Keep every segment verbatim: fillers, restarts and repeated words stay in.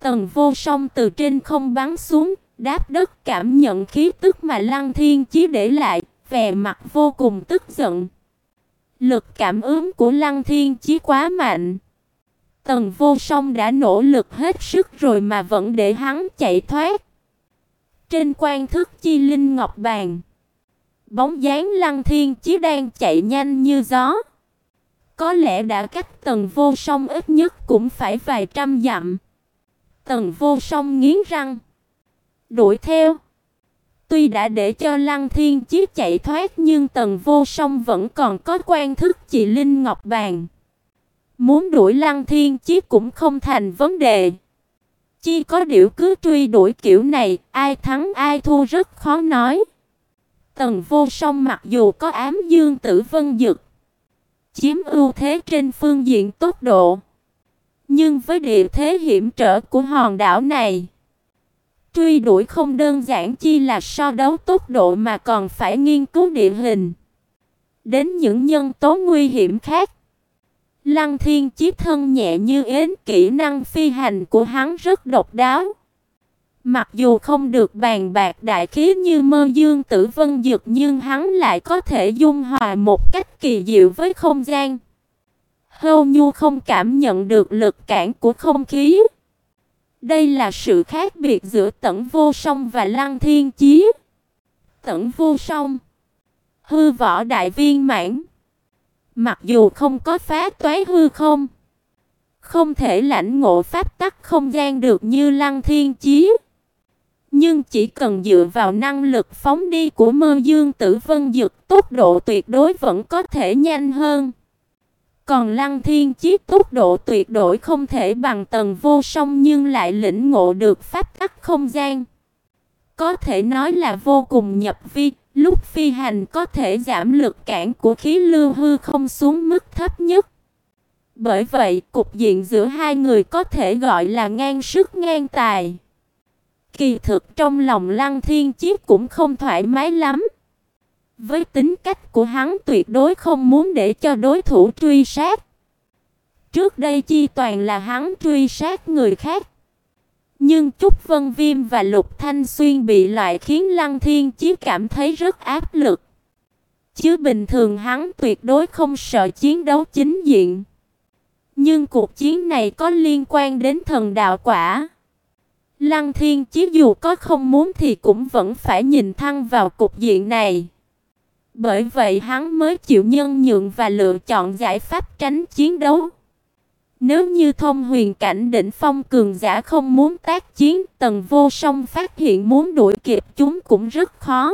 Tần Vô Song từ trên không bắn xuống, đáp đất cảm nhận khí tức mà Lăng Thiên Chí để lại, vẻ mặt vô cùng tức giận. Lực cảm ứng của Lăng Thiên Chí quá mạnh. Tần Vô Song đã nỗ lực hết sức rồi mà vẫn để hắn chạy thoát. Trên quan thức chi linh ngọc bàn, bóng dáng Lăng Thiên Chí đang chạy nhanh như gió. Có lẽ đã cách Tần Vô Song ít nhất cũng phải vài trăm dặm. Tần Vô Song nghiến răng, đuổi theo. Tuy đã để cho Lăng Thiên Chí chạy thoát nhưng Tần Vô Song vẫn còn có quan thức chi linh ngọc bàn. Muốn đuổi Lăng Thiên Chí cũng không thành vấn đề. Chỉ có điều cứ truy đuổi kiểu này, ai thắng ai thua rất khó nói. Tần Vô Song mặc dù có ám dương tử vân dực, chiếm ưu thế trên phương diện tốc độ, nhưng với địa thế hiểm trở của hòn đảo này, truy đuổi không đơn giản chỉ là so đấu tốc độ mà còn phải nghiên cứu địa hình, đến những nhân tố nguy hiểm khác. Lăng Thiên Chí thân nhẹ như yến, kỹ năng phi hành của hắn rất độc đáo. Mặc dù không được bàn bạc đại khí như Mơ Dương Tử Vân Dực nhưng hắn lại có thể dung hòa một cách kỳ diệu với không gian. Hầu như không cảm nhận được lực cản của không khí. Đây là sự khác biệt giữa Tẩn Vô Song và Lăng Thiên Chí. Tẩn Vô Song, hư võ đại viên mãn, mặc dù không có phá toái hư không, không thể lãnh ngộ pháp tắc không gian được như Lăng Thiên Chí, nhưng chỉ cần dựa vào năng lực phóng đi của Mơ Dương Tử Vân Dực, tốc độ tuyệt đối vẫn có thể nhanh hơn. Còn Lăng Thiên Chí tốc độ tuyệt đối không thể bằng Tần Vô Song nhưng lại lĩnh ngộ được pháp tắc không gian. Có thể nói là vô cùng nhập vi, lúc phi hành có thể giảm lực cản của khí lưu hư không xuống mức thấp nhất. Bởi vậy, cục diện giữa hai người có thể gọi là ngang sức ngang tài. Kỳ thực trong lòng Lăng Thiên Chí cũng không thoải mái lắm. Với tính cách của hắn tuyệt đối không muốn để cho đối thủ truy sát. Trước đây chi toàn là hắn truy sát người khác. Nhưng Trúc Vân Viêm và Lục Thanh Xuyên bị loại khiến Lăng Thiên Chí cảm thấy rất áp lực. Chứ bình thường hắn tuyệt đối không sợ chiến đấu chính diện. Nhưng cuộc chiến này có liên quan đến thần đạo quả. Lăng Thiên Chí dù có không muốn thì cũng vẫn phải nhìn thẳng vào cục diện này. Bởi vậy hắn mới chịu nhân nhượng và lựa chọn giải pháp tránh chiến đấu. Nếu như thông huyền cảnh đỉnh phong cường giả không muốn tác chiến, Tần Vô Song phát hiện muốn đuổi kịp chúng cũng rất khó.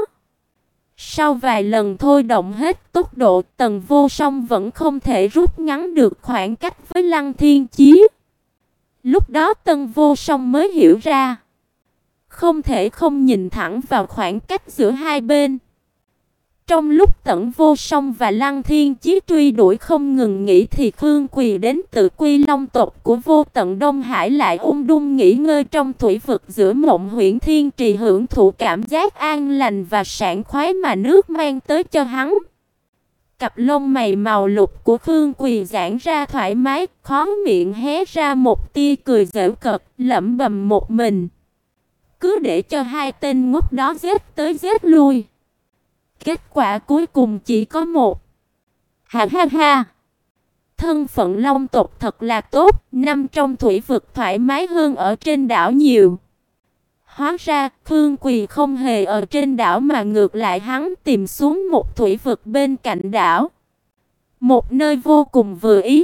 Sau vài lần thôi động hết tốc độ, Tần Vô Song vẫn không thể rút ngắn được khoảng cách với Lăng Thiên Chí. Lúc đó Tần Vô Song mới hiểu ra, không thể không nhìn thẳng vào khoảng cách giữa hai bên. Trong lúc Tần Vô Song và Lăng Thiên Chí truy đuổi không ngừng nghỉ thì Khương Quỳ đến từ Quy Long tộc của Vô Tận Đông Hải lại ung dung nghỉ ngơi trong thủy vực giữa Mộng Huyễn Thiên Trì, hưởng thụ cảm giác an lành và sảng khoái mà nước mang tới cho hắn. Cặp lông mày màu lục của Khương Quỳ giãn ra thoải mái, khóe miệng hé ra một tia cười giễu cợt, lẩm bẩm một mình. Cứ để cho hai tên ngốc đó giết tới giết lui. Kết quả cuối cùng chỉ có một. Ha ha ha. Thân phận Long tộc thật là tốt, nằm trong thủy vực thoải mái hơn ở trên đảo nhiều. Hóa ra, Khương Quỳ không hề ở trên đảo mà ngược lại hắn tìm xuống một thủy vực bên cạnh đảo. Một nơi vô cùng vừa ý.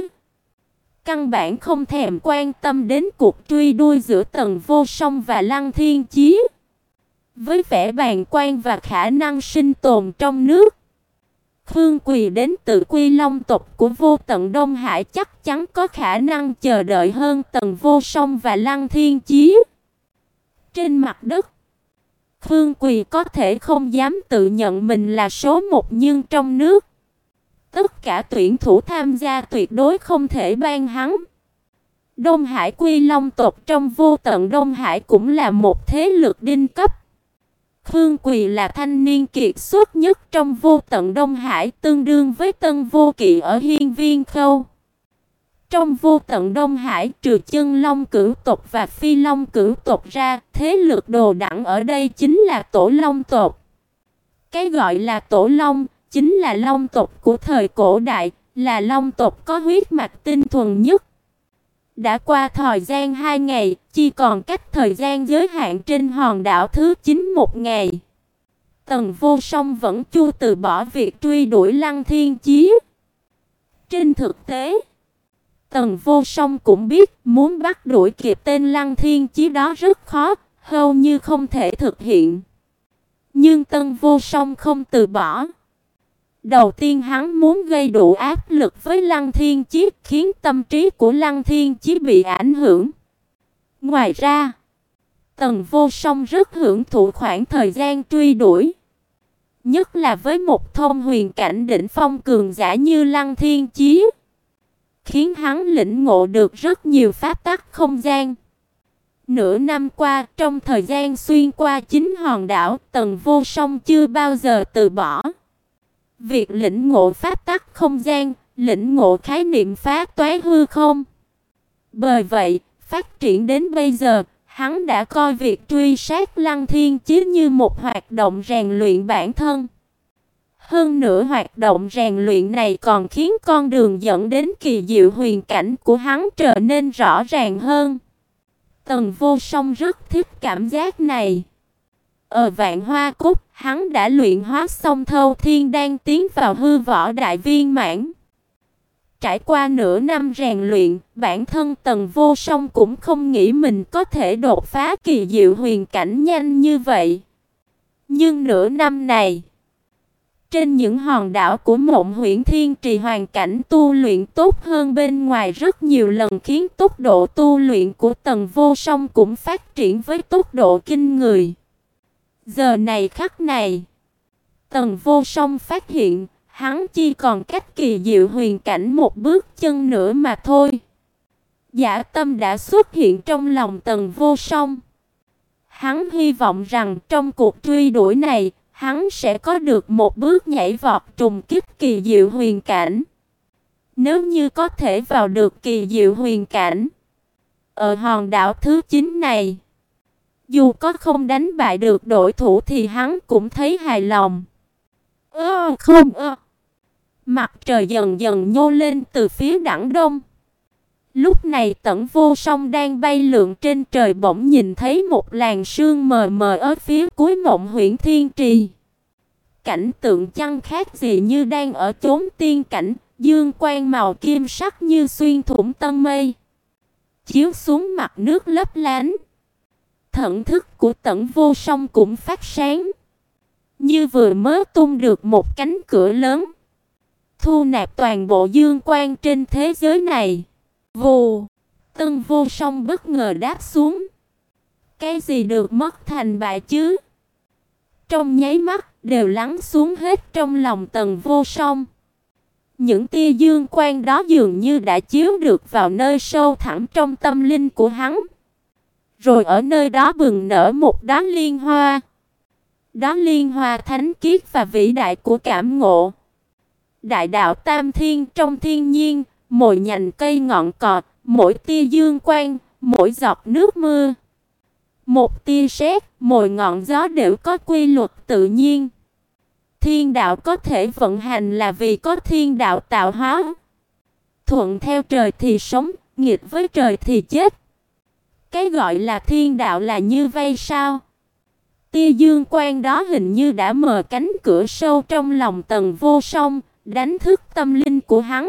Căn bản không thèm quan tâm đến cuộc truy đuổi giữa Tần Vô Song và Lăng Thiên Chí. Với vẻ bàng quan và khả năng sinh tồn trong nước, Khương Quỳ đến từ Quy Long tộc của Vô Tận Đông Hải chắc chắn có khả năng chờ đợi hơn Tần Vô Song và Lăng Thiên Chí. Trên mặt đất, Khương Quỳ có thể không dám tự nhận mình là số một, nhưng trong nước, tất cả tuyển thủ tham gia tuyệt đối không thể ban hắn. Đông Hải Quy Long tộc trong Vô Tận Đông Hải cũng là một thế lực đỉnh cấp. Khương Quỳ là thanh niên kiệt xuất nhất trong Vô Tận Đông Hải, tương đương với Tân Vô Kỵ ở Hiên Viên Khâu. Trong vô tận Đông Hải, trừ Chân Long cửu tộc và Phi Long cửu tộc ra, thế lực đồ đẳng ở đây chính là Tổ Long tộc. Cái gọi là Tổ Long chính là Long tộc của thời cổ đại, là Long tộc có huyết mạch tinh thuần nhất. Đã qua thời gian hai ngày, chỉ còn cách thời gian giới hạn trên hòn đảo thứ chín một ngày. Tần Vô Song vẫn chưa từ bỏ việc truy đuổi Lăng Thiên Chí. Trên thực tế, Tần Vô Song cũng biết muốn bắt đuổi kịp tên Lăng Thiên Chí đó rất khó, hầu như không thể thực hiện. Nhưng Tần Vô Song không từ bỏ. Đầu tiên hắn muốn gây đủ áp lực với Lăng Thiên Chí, khiến tâm trí của Lăng Thiên Chí bị ảnh hưởng. Ngoài ra, Tần Vô Song rất hưởng thụ khoảng thời gian truy đuổi. Nhất là với một thông huyền cảnh đỉnh phong cường giả như Lăng Thiên Chí, khiến hắn lĩnh ngộ được rất nhiều pháp tắc không gian. Nửa năm qua, trong thời gian xuyên qua chín hòn đảo, Tần Vô Song chưa bao giờ từ bỏ việc lĩnh ngộ pháp tắc không gian, lĩnh ngộ khái niệm phá toái hư không. Bởi vậy, phát triển đến bây giờ, hắn đã coi việc truy sát Lăng Thiên Chí như một hoạt động rèn luyện bản thân. Hơn nữa hoạt động rèn luyện này còn khiến con đường dẫn đến kỳ diệu huyền cảnh của hắn trở nên rõ ràng hơn. Tần Vô Song rất thích cảm giác này. Ở Vạn Hoa Cốt, hắn đã luyện hóa xong Thâu Thiên Đan tiến vào hư võ đại viên mãn. Trải qua nửa năm rèn luyện, bản thân Tần Vô Song cũng không nghĩ mình có thể đột phá kỳ diệu huyền cảnh nhanh như vậy. Nhưng nửa năm này, trên những hòn đảo của Mộng Huyễn Thiên Trì hoàn cảnh tu luyện tốt hơn bên ngoài rất nhiều lần, khiến tốc độ tu luyện của Tần Vô Song cũng phát triển với tốc độ kinh người. Giờ này khắc này, Tần Vô Song phát hiện hắn chỉ còn cách kỳ diệu huyền cảnh một bước chân nữa mà thôi. Dạ tâm đã xuất hiện trong lòng Tần Vô Song. Hắn hy vọng rằng trong cuộc truy đuổi này, hắn sẽ có được một bước nhảy vọt trùng kích kỳ diệu huyền cảnh. Nếu như có thể vào được kỳ diệu huyền cảnh, ở hòn đảo thứ chín này, dù có không đánh bại được đối thủ thì hắn cũng thấy hài lòng. Ơ không ơ. Mặt trời dần dần nhô lên từ phía đẳng đông. Lúc này Tần Vô Song đang bay lượn trên trời, bỗng nhìn thấy một làn sương mờ mờ ở phía cuối Mộng Huyễn Thiên Trì. Cảnh tượng chẳng khác gì như đang ở chốn tiên cảnh, dương quang màu kim sắc như xuyên thủng tầng mây, chiếu xuống mặt nước lấp lánh. Thần thức của Tần Vô Song cũng phát sáng, như vừa mới tung được một cánh cửa lớn, thu nạp toàn bộ dương quang trên thế giới này. Vù, Tần Vô Song bất ngờ đáp xuống. Cái gì được mất thành bại chứ? Trong nháy mắt đều lắng xuống hết trong lòng Tần Vô Song. Những tia dương quang đó dường như đã chiếu được vào nơi sâu thẳm trong tâm linh của hắn. Rồi ở nơi đó bừng nở một đóa liên hoa. Đó liên hoa thánh khiết và vĩ đại của cảm ngộ. Đại đạo tam thiên trong thiên nhiên, mỗi nhành cây ngọn cỏ, mỗi tia dương quang, mỗi giọt nước mưa, một tia sét, mỗi ngọn gió đều có quy luật tự nhiên. Thiên đạo có thể vận hành là vì có thiên đạo tạo hóa. Thuận theo trời thì sống, nghịch với trời thì chết. Cái gọi là thiên đạo là như vậy sao? Tia dương quang đó hình như đã mở cánh cửa sâu trong lòng Tần Vô Song, đánh thức tâm linh của hắn.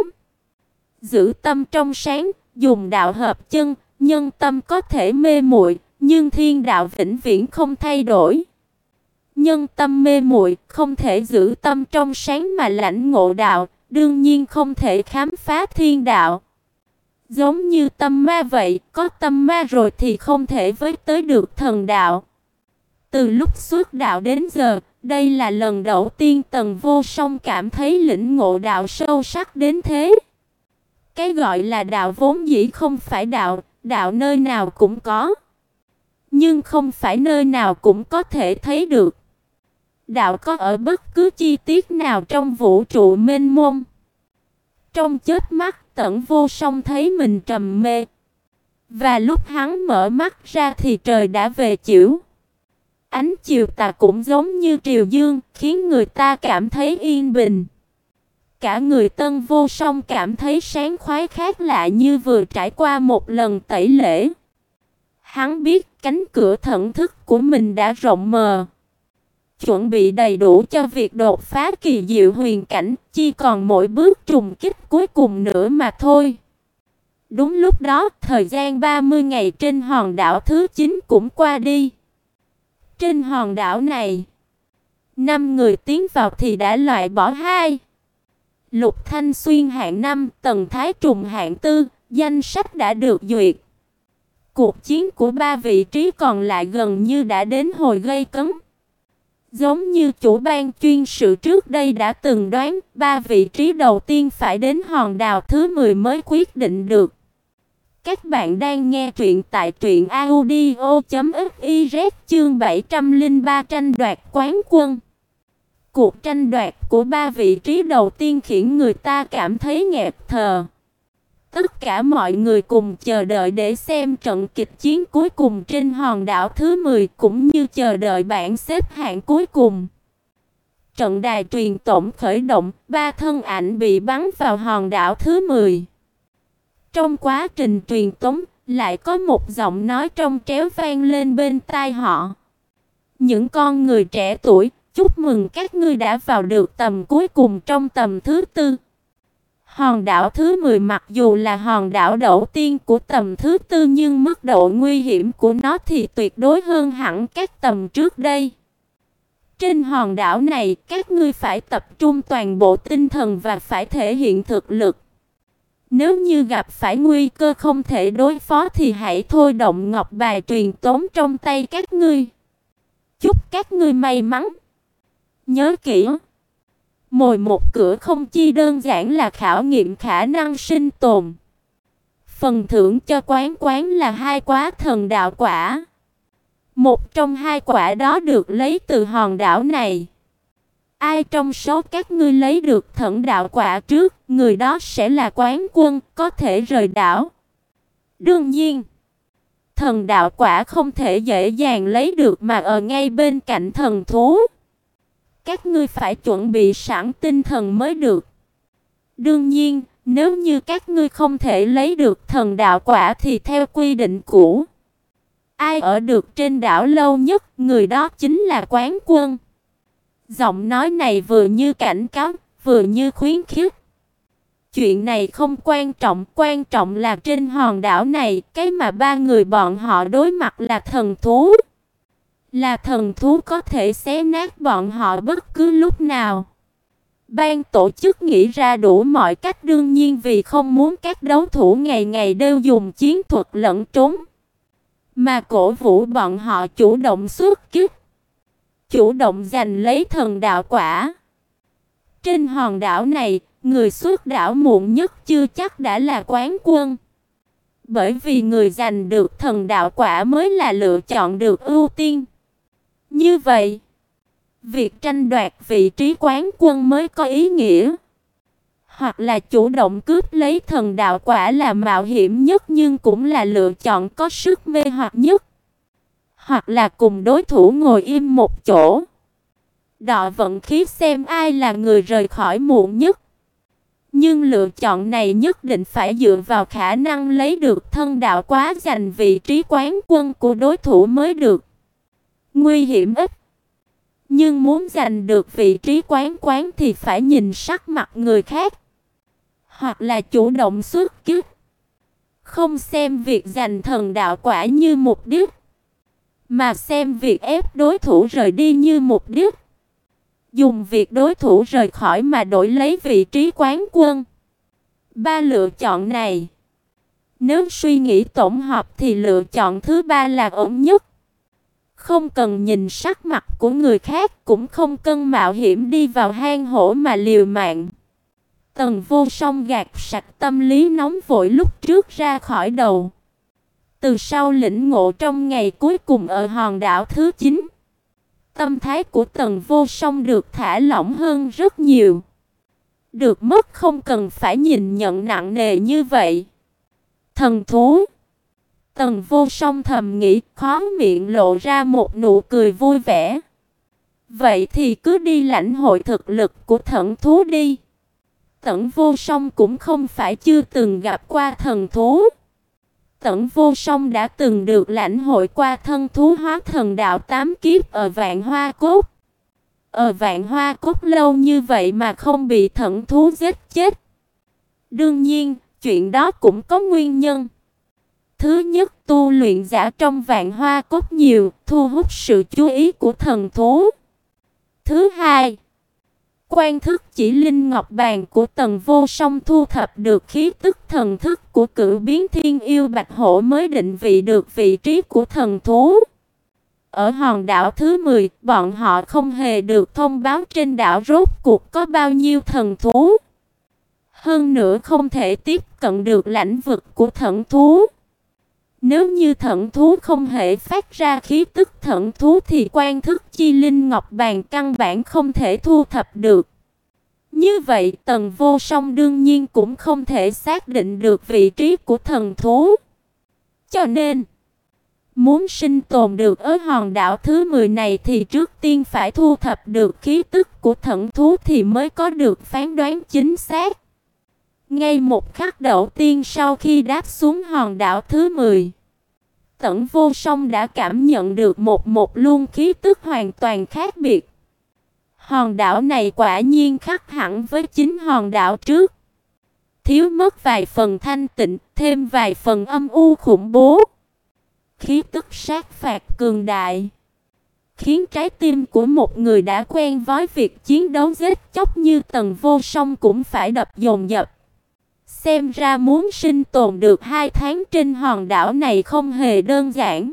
Giữ tâm trong sáng, dùng đạo hợp chân, nhân tâm có thể mê muội, nhưng thiên đạo vĩnh viễn không thay đổi. Nhân tâm mê muội, không thể giữ tâm trong sáng mà lãnh ngộ đạo, đương nhiên không thể khám phá thiên đạo. Giống như tâm ma vậy, có tâm ma rồi thì không thể với tới được thần đạo. Từ lúc xuất đạo đến giờ, đây là lần đầu tiên Tần Vô Song cảm thấy lĩnh ngộ đạo sâu sắc đến thế. Cái gọi là đạo vốn dĩ không phải đạo, đạo nơi nào cũng có, nhưng không phải nơi nào cũng có thể thấy được. Đạo có ở bất cứ chi tiết nào trong vũ trụ mênh mông. Trong chớp mắt, Tẩn Vô Song thấy mình trầm mê. Và lúc hắn mở mắt ra thì trời đã về chiều. Ánh chiều tà cũng giống như triều dương, khiến người ta cảm thấy yên bình. Cả người Tân Vô Song cảm thấy sáng khoái khác lạ như vừa trải qua một lần tẩy lễ. Hắn biết cánh cửa thận thức của mình đã rộng mở, chuẩn bị đầy đủ cho việc đột phá kỳ diệu huyền cảnh, chỉ còn mỗi bước trùng kích cuối cùng nữa mà thôi. Đúng lúc đó, thời gian ba mươi ngày trên hòn đảo thứ chín cũng qua đi. Trên hòn đảo này, năm người tiến vào thì đã loại bỏ hai. Lục Thanh Xuyên hạng năm, Tần Thái Trùng hạng tư, danh sách đã được duyệt. Cuộc chiến của ba vị trí còn lại gần như đã đến hồi gây cấn. Giống như chủ ban chuyên sự trước đây đã từng đoán, ba vị trí đầu tiên phải đến hòn đảo thứ mười mới quyết định được. Các bạn đang nghe truyện tại truyện audio chấm fiz chương bảy trăm lẻ ba tranh đoạt quán quân. Cuộc tranh đoạt của ba vị trí đầu tiên khiến người ta cảm thấy nghẹt thở. Tất cả mọi người cùng chờ đợi để xem trận kịch chiến cuối cùng trên hòn đảo thứ mười cũng như chờ đợi bảng xếp hạng cuối cùng. Trận đài truyền tống khởi động, ba thân ảnh bị bắn vào hòn đảo thứ mười. Trong quá trình truyền tống, lại có một giọng nói trong trẻo vang lên bên tai họ. Những con người trẻ tuổi, chúc mừng các ngươi đã vào được tầm cuối cùng trong tầm thứ tư. Hòn đảo thứ mười mặc dù là hòn đảo đầu tiên của tầm thứ tư nhưng mức độ nguy hiểm của nó thì tuyệt đối hơn hẳn các tầm trước đây. Trên hòn đảo này, các ngươi phải tập trung toàn bộ tinh thần và phải thể hiện thực lực. Nếu như gặp phải nguy cơ không thể đối phó thì hãy thôi động ngọc bài truyền tống trong tay các ngươi. Chúc các ngươi may mắn. Nhớ kỹ, mỗi một cửa không chi đơn giản là khảo nghiệm khả năng sinh tồn. Phần thưởng cho quán quán là hai quả thần đạo quả. Một trong hai quả đó được lấy từ hòn đảo này. Ai trong số các ngươi lấy được thần đạo quả trước, người đó sẽ là quán quân, có thể rời đảo. Đương nhiên, thần đạo quả không thể dễ dàng lấy được mà ở ngay bên cạnh thần thú. Các ngươi phải chuẩn bị sẵn tinh thần mới được. Đương nhiên, nếu như các ngươi không thể lấy được thần đạo quả thì theo quy định cũ, ai ở được trên đảo lâu nhất, người đó chính là quán quân. Giọng nói này vừa như cảnh cáo, vừa như khuyến khích. Chuyện này không quan trọng, quan trọng là trên hòn đảo này, cái mà ba người bọn họ đối mặt là thần thú. Là thần thú có thể xé nát bọn họ bất cứ lúc nào. Ban tổ chức nghĩ ra đủ mọi cách đương nhiên vì không muốn các đấu thủ ngày ngày đều dùng chiến thuật lẫn trốn, mà cổ vũ bọn họ chủ động xuất kích, chủ động giành lấy thần đạo quả. Trên hòn đảo này, người xuất đảo muộn nhất chưa chắc đã là quán quân. Bởi vì người giành được thần đạo quả mới là lựa chọn được ưu tiên. Như vậy, việc tranh đoạt vị trí quán quân mới có ý nghĩa. Hoặc là chủ động cướp lấy thần đạo quả là mạo hiểm nhất nhưng cũng là lựa chọn có sức mê hoặc nhất. Hoặc là cùng đối thủ ngồi im một chỗ, đọ vận khí xem ai là người rời khỏi muộn nhất. Nhưng lựa chọn này nhất định phải dựa vào khả năng lấy được thần đạo quả giành vị trí quán quân của đối thủ mới được. Nguy hiểm ít, nhưng muốn giành được vị trí quán quán thì phải nhìn sắc mặt người khác, hoặc là chủ động xuất kích. Không xem việc giành thần đạo quả như mục đích, mà xem việc ép đối thủ rời đi như mục đích. Dùng việc đối thủ rời khỏi mà đổi lấy vị trí quán quân. Ba lựa chọn này, nếu suy nghĩ tổng hợp thì lựa chọn thứ ba là ổn nhất. Không cần nhìn sắc mặt của người khác, cũng không cần mạo hiểm đi vào hang hổ mà liều mạng. Tần Vô Song gạt sạch tâm lý nóng vội lúc trước ra khỏi đầu. Từ sau lĩnh ngộ trong ngày cuối cùng ở hòn đảo thứ chín, tâm thái của Tần Vô Song được thả lỏng hơn rất nhiều. Được mất không cần phải nhìn nhận nặng nề như vậy. Thần thú. Tần Vô Song thầm nghĩ, khóe miệng lộ ra một nụ cười vui vẻ. Vậy thì cứ đi lãnh hội thực lực của thần thú đi. Tần Vô Song cũng không phải chưa từng gặp qua thần thú. Tần Vô Song đã từng được lãnh hội qua thân thú hóa thần đạo tám kiếp ở Vạn Hoa Cốt. Ở Vạn Hoa Cốt lâu như vậy mà không bị thần thú giết chết. Đương nhiên, chuyện đó cũng có nguyên nhân. Thứ nhất, tu luyện giả trong Vạn Hoa Cốt nhiều, thu hút sự chú ý của thần thú. Thứ hai, quan thức chỉ linh ngọc bàn của Tần Vô Song thu thập được khí tức thần thức của Cửu Biến Thiên Yêu Bạch Hổ mới định vị được vị trí của thần thú. Ở hòn đảo thứ mười, bọn họ không hề được thông báo trên đảo rốt cuộc có bao nhiêu thần thú. Hơn nữa không thể tiếp cận được lãnh vực của thần thú. Nếu như thần thú không hề phát ra khí tức thần thú thì quan thức chi linh ngọc bàn căn bản không thể thu thập được. Như vậy Tần Vô Song đương nhiên cũng không thể xác định được vị trí của thần thú. Cho nên, muốn sinh tồn được ở hòn đảo thứ mười này thì trước tiên phải thu thập được khí tức của thần thú thì mới có được phán đoán chính xác. Ngay một khắc đầu tiên sau khi đáp xuống hòn đảo thứ mười, Tần Vô Song đã cảm nhận được một một luồng khí tức hoàn toàn khác biệt. Hòn đảo này quả nhiên khác hẳn với chính hòn đảo trước. Thiếu mất vài phần thanh tịnh, thêm vài phần âm u khủng bố. Khí tức sát phạt cường đại, khiến trái tim của một người đã quen với việc chiến đấu giết chóc như Tần Vô Song cũng phải đập dồn dập. Xem ra muốn sinh tồn được hai tháng trên hòn đảo này không hề đơn giản.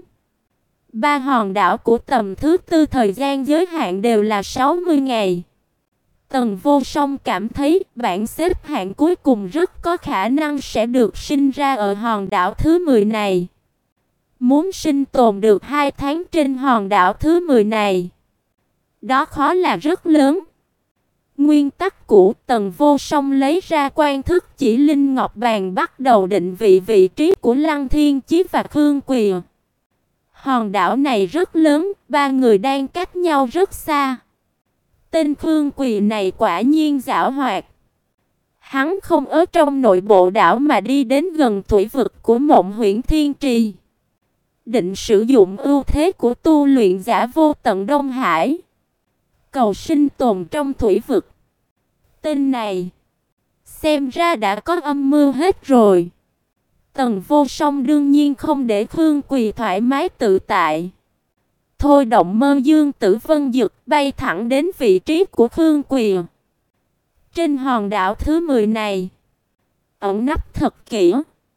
Ba hòn đảo của tầm thứ tư thời gian giới hạn đều là sáu mươi ngày. Tần Vô Song cảm thấy bảng xếp hạng cuối cùng rất có khả năng sẽ được sinh ra ở hòn đảo thứ mười này. Muốn sinh tồn được hai tháng trên hòn đảo thứ mười này, đó khó là rất lớn. Nguyên tắc cũ, Tần Vô Song lấy ra quan thức chỉ linh ngọc bàn bắt đầu định vị vị trí của Lăng Thiên Chí và Khương Quỳ. Hòn đảo này rất lớn, ba người đang cách nhau rất xa. Tên Khương Quỳ này quả nhiên giảo hoạt. Hắn không ở trong nội bộ đảo mà đi đến gần thủy vực của Mộng Huyễn Thiên Trì, định sử dụng ưu thế của tu luyện giả vô tận Đông Hải, cầu sinh tồn trong thủy vực. Tên này xem ra đã có âm mưu hết rồi. Tần Vô Song đương nhiên không để Khương Quỳ thoải mái tự tại. Thôi động Mơ Dương Tử Vân Dực bay thẳng đến vị trí của Khương Quỳ. Trên hòn đảo thứ mười này, ẩn nấp thật kỹ.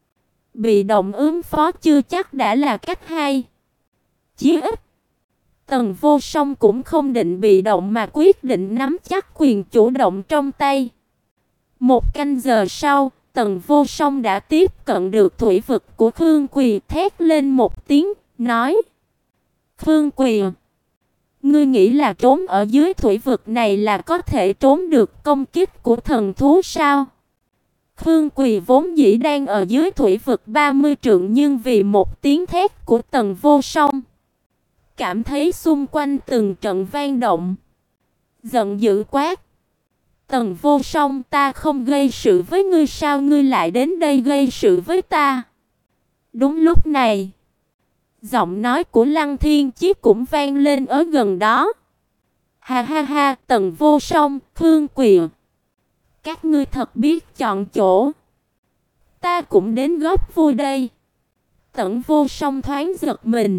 Bị động ứng phó chưa chắc đã là cách hay. Chí ít, Tần Vô Song cũng không định bị động mà quyết định nắm chắc quyền chủ động trong tay. Một canh giờ sau, Tần Vô Song đã tiếp cận được thủy vực của Khương Quỳ, thét lên một tiếng, nói: Khương Quỳ, ngươi nghĩ là trốn ở dưới thủy vực này là có thể trốn được công kích của thần thú sao? Khương Quỳ vốn dĩ đang ở dưới thủy vực ba mươi trượng, nhưng vì một tiếng thét của Tần Vô Song, cảm thấy xung quanh từng trận vang động, giận dữ quát: Tần Vô Song, ta không gây sự với ngươi sao ngươi lại đến đây gây sự với ta? Đúng lúc này, giọng nói của Lăng Thiên Chí cũng vang lên ở gần đó. Ha ha ha, Tần Vô Song, Khương Quỳ, các ngươi thật biết chọn chỗ. Ta cũng đến góp vui đây. Tần Vô Song thoáng giật mình.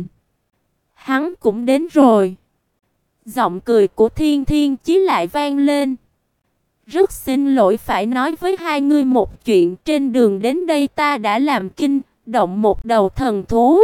Hắn cũng đến rồi. Giọng cười của Thiên Thiên Chí lại vang lên. Rất xin lỗi phải nói với hai ngươi một chuyện. Trên đường đến đây ta đã làm kinh động một đầu thần thú.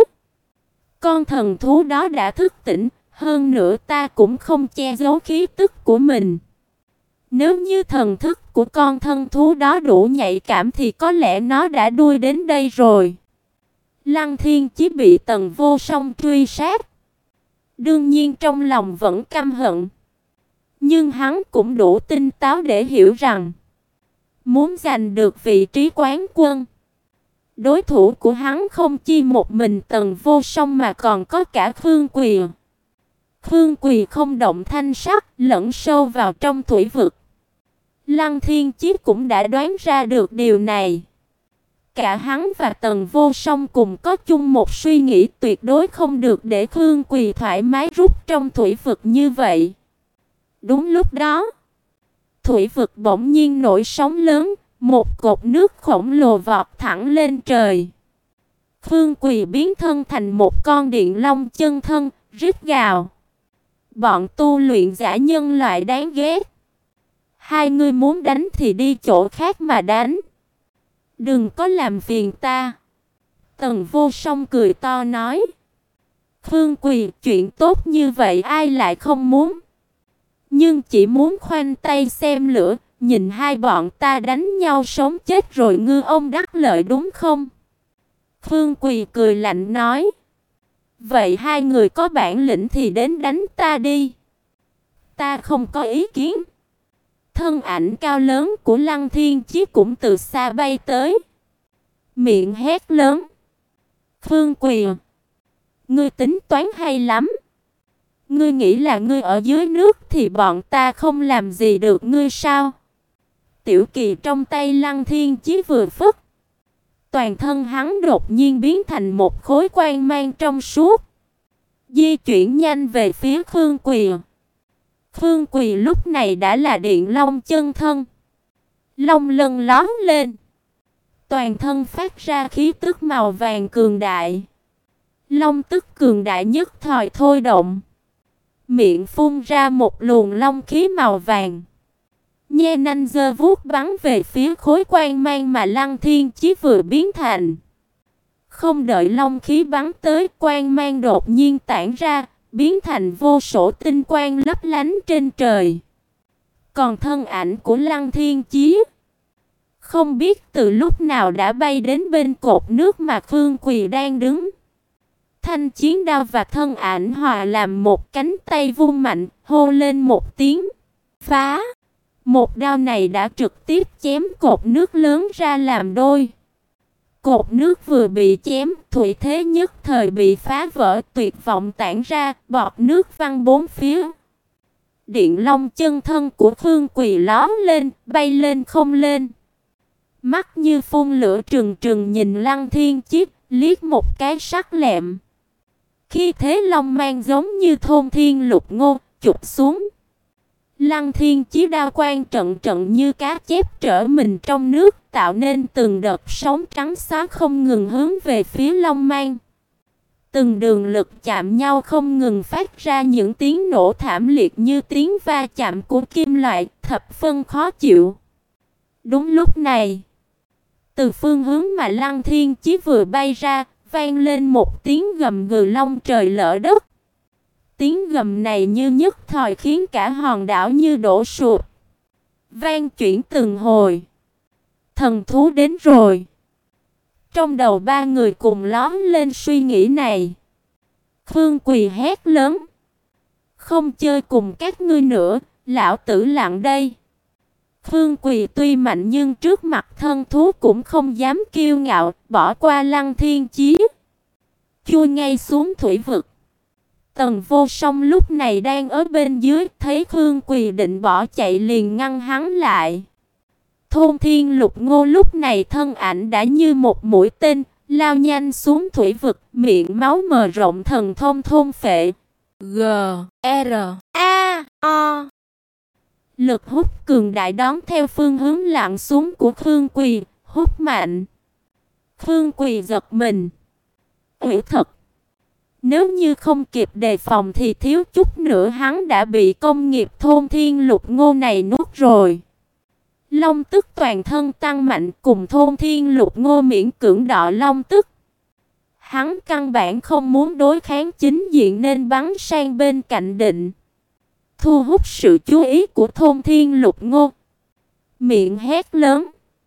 Con thần thú đó đã thức tỉnh. Hơn nữa ta cũng không che giấu khí tức của mình. Nếu như thần thức của con thần thú đó đủ nhạy cảm thì có lẽ nó đã đuôi đến đây rồi. Lăng Thiên Chí bị Tần Vô Song truy sát, đương nhiên trong lòng vẫn căm hận. Nhưng hắn cũng đủ tinh táo để hiểu rằng muốn giành được vị trí quán quân. Đối thủ của hắn không chỉ một mình Tần Vô Song mà còn có cả Khương Quỳ. Khương Quỳ không động thanh sắc, lẫn sâu vào trong thủy vực. Lăng Thiên Chí cũng đã đoán ra được điều này. Cả hắn và Tần Vô Song cùng có chung một suy nghĩ, tuyệt đối không được để Khương Quỳ thoải mái rút trong thủy vực như vậy. Đúng lúc đó, thủy vực bỗng nhiên nổi sóng lớn, một cột nước khổng lồ vọt thẳng lên trời. Khương Quỳ biến thân thành một con điện long chân thân, rít gào. Bọn tu luyện giả nhân loại đáng ghét. Hai người muốn đánh thì đi chỗ khác mà đánh. Đừng có làm phiền ta. Tần Vô Song cười to nói. Khương Quỳ, chuyện tốt như vậy ai lại không muốn. Nhưng chỉ muốn khoanh tay xem lửa, nhìn hai bọn ta đánh nhau sống chết rồi ngư ông đắc lợi đúng không? Khương Quỳ cười lạnh nói. Vậy hai người có bản lĩnh thì đến đánh ta đi. Ta không có ý kiến. Thân ảnh cao lớn của Lăng Thiên Chí cũng từ xa bay tới. Miệng hét lớn. Khương Quỳ, ngươi tính toán hay lắm. Ngươi nghĩ là ngươi ở dưới nước thì bọn ta không làm gì được ngươi sao? Tiểu kỳ trong tay Lăng Thiên Chí vừa phất. Toàn thân hắn đột nhiên biến thành một khối quang mang trong suốt. Di chuyển nhanh về phía Khương Quỳ. Khương Quỳ lúc này đã là điện long chân thân. Long lân lóe lên. Toàn thân phát ra khí tức màu vàng cường đại. Long tức cường đại nhất thời thôi động. Miệng phun ra một luồng long khí màu vàng. Nhe nanh giơ vuốt bắn về phía khối quang mang mà Lăng Thiên Chí vừa biến thành. Không đợi long khí bắn tới, quang mang đột nhiên tản ra, biến thành vô số tinh quang lấp lánh trên trời. Còn thân ảnh của Lăng Thiên Chí không biết từ lúc nào đã bay đến bên cột nước mà Khương Quỳ đang đứng. Thanh chiến đao và thân ảnh hòa làm một, cánh tay vung mạnh, hô lên một tiếng phá. Một đao này đã trực tiếp chém cột nước lớn ra làm đôi. Cột nước vừa bị chém, thủy thế nhất thời bị phá vỡ, tuyệt vọng tản ra, bọt nước văng bốn phía. Điện long chân thân của Khương Quỳ lóe lên, bay lên không lên. Mắt như phun lửa trừng trừng nhìn Lăng Thiên Chí, liếc một cái sắc lẹm. Khi thế long mang giống như thôn thiên lục ngô, chụp xuống. Lăng Thiên Chí đao quang trận trận như cá chép trở mình trong nước, tạo nên từng đợt sóng trắng xóa không ngừng hướng về phía long mang. Từng đường lực chạm nhau không ngừng phát ra những tiếng nổ thảm liệt như tiếng va chạm của kim loại, thập phân khó chịu. Đúng lúc này, từ phương hướng mà Lăng Thiên Chí vừa bay ra, vang lên một tiếng gầm gừ long trời lở đất. Tiếng gầm này như nhất thời khiến cả hòn đảo như đổ sụp. Vang chuyển từng hồi. Thần thú đến rồi. Trong đầu ba người cùng lóe lên suy nghĩ này. Khương Quỳ hét lớn. Không chơi cùng các ngươi nữa, lão tử lặng đây. Khương Quỳ tuy mạnh nhưng trước mặt thân thú cũng không dám kiêu ngạo, bỏ qua Lăng Thiên Chí. Chui ngay xuống thủy vực. Tần Vô Song lúc này đang ở bên dưới, thấy Khương Quỳ định bỏ chạy liền ngăn hắn lại. Thôn Thiên Lục Ngô lúc này thân ảnh đã như một mũi tên, lao nhanh xuống thủy vực, miệng máu mờ rộng thần thông thôn phệ. G R A O Lực hút cường đại đón theo phương hướng lặn xuống của Khương Quỳ, hút mạnh. Khương Quỳ giật mình. Ủy thật. Nếu như không kịp đề phòng thì thiếu chút nữa hắn đã bị công nghiệp thôn thiên lục ngô này nuốt rồi. Long tức toàn thân tăng mạnh cùng thôn thiên lục ngô miễn cưỡng đọ long tức. Hắn căn bản không muốn đối kháng chính diện nên bắn sang bên cạnh định. Thu hút sự chú ý của thôn thiên lục ngô. Miệng hét lớn.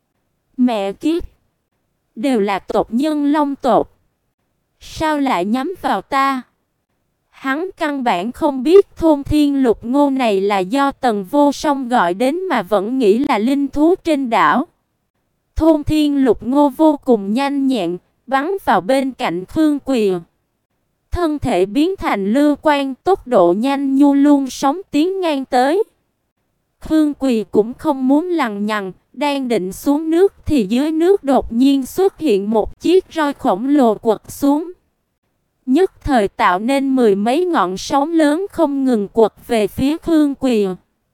Mẹ kiếp. Đều là tộc nhân long tộc. Sao lại nhắm vào ta? Hắn căn bản không biết thôn thiên lục ngô này là do Tần Vô Song gọi đến mà vẫn nghĩ là linh thú trên đảo. Thôn thiên lục ngô vô cùng nhanh nhẹn, bắn vào bên cạnh Khương Quỳ. Thân thể biến thành lưu quang, tốc độ nhanh như luôn sóng tiến ngang tới. Khương Quỳ cũng không muốn lằng nhằng, đang định xuống nước thì dưới nước đột nhiên xuất hiện một chiếc roi khổng lồ quật xuống. Nhất thời tạo nên mười mấy ngọn sóng lớn không ngừng quật về phía Khương Quỳ.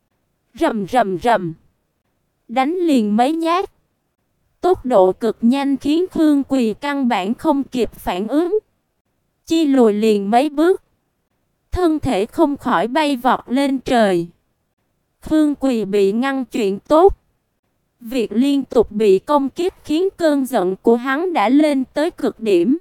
Rầm rầm rầm, đánh liền mấy nhát. Tốc độ cực nhanh khiến Khương Quỳ căn bản không kịp phản ứng, chi lùi liền mấy bước, thân thể không khỏi bay vọt lên trời. Khương Quỳ bị ngăn chuyện tốt. Việc liên tục bị công kích khiến cơn giận của hắn đã lên tới cực điểm.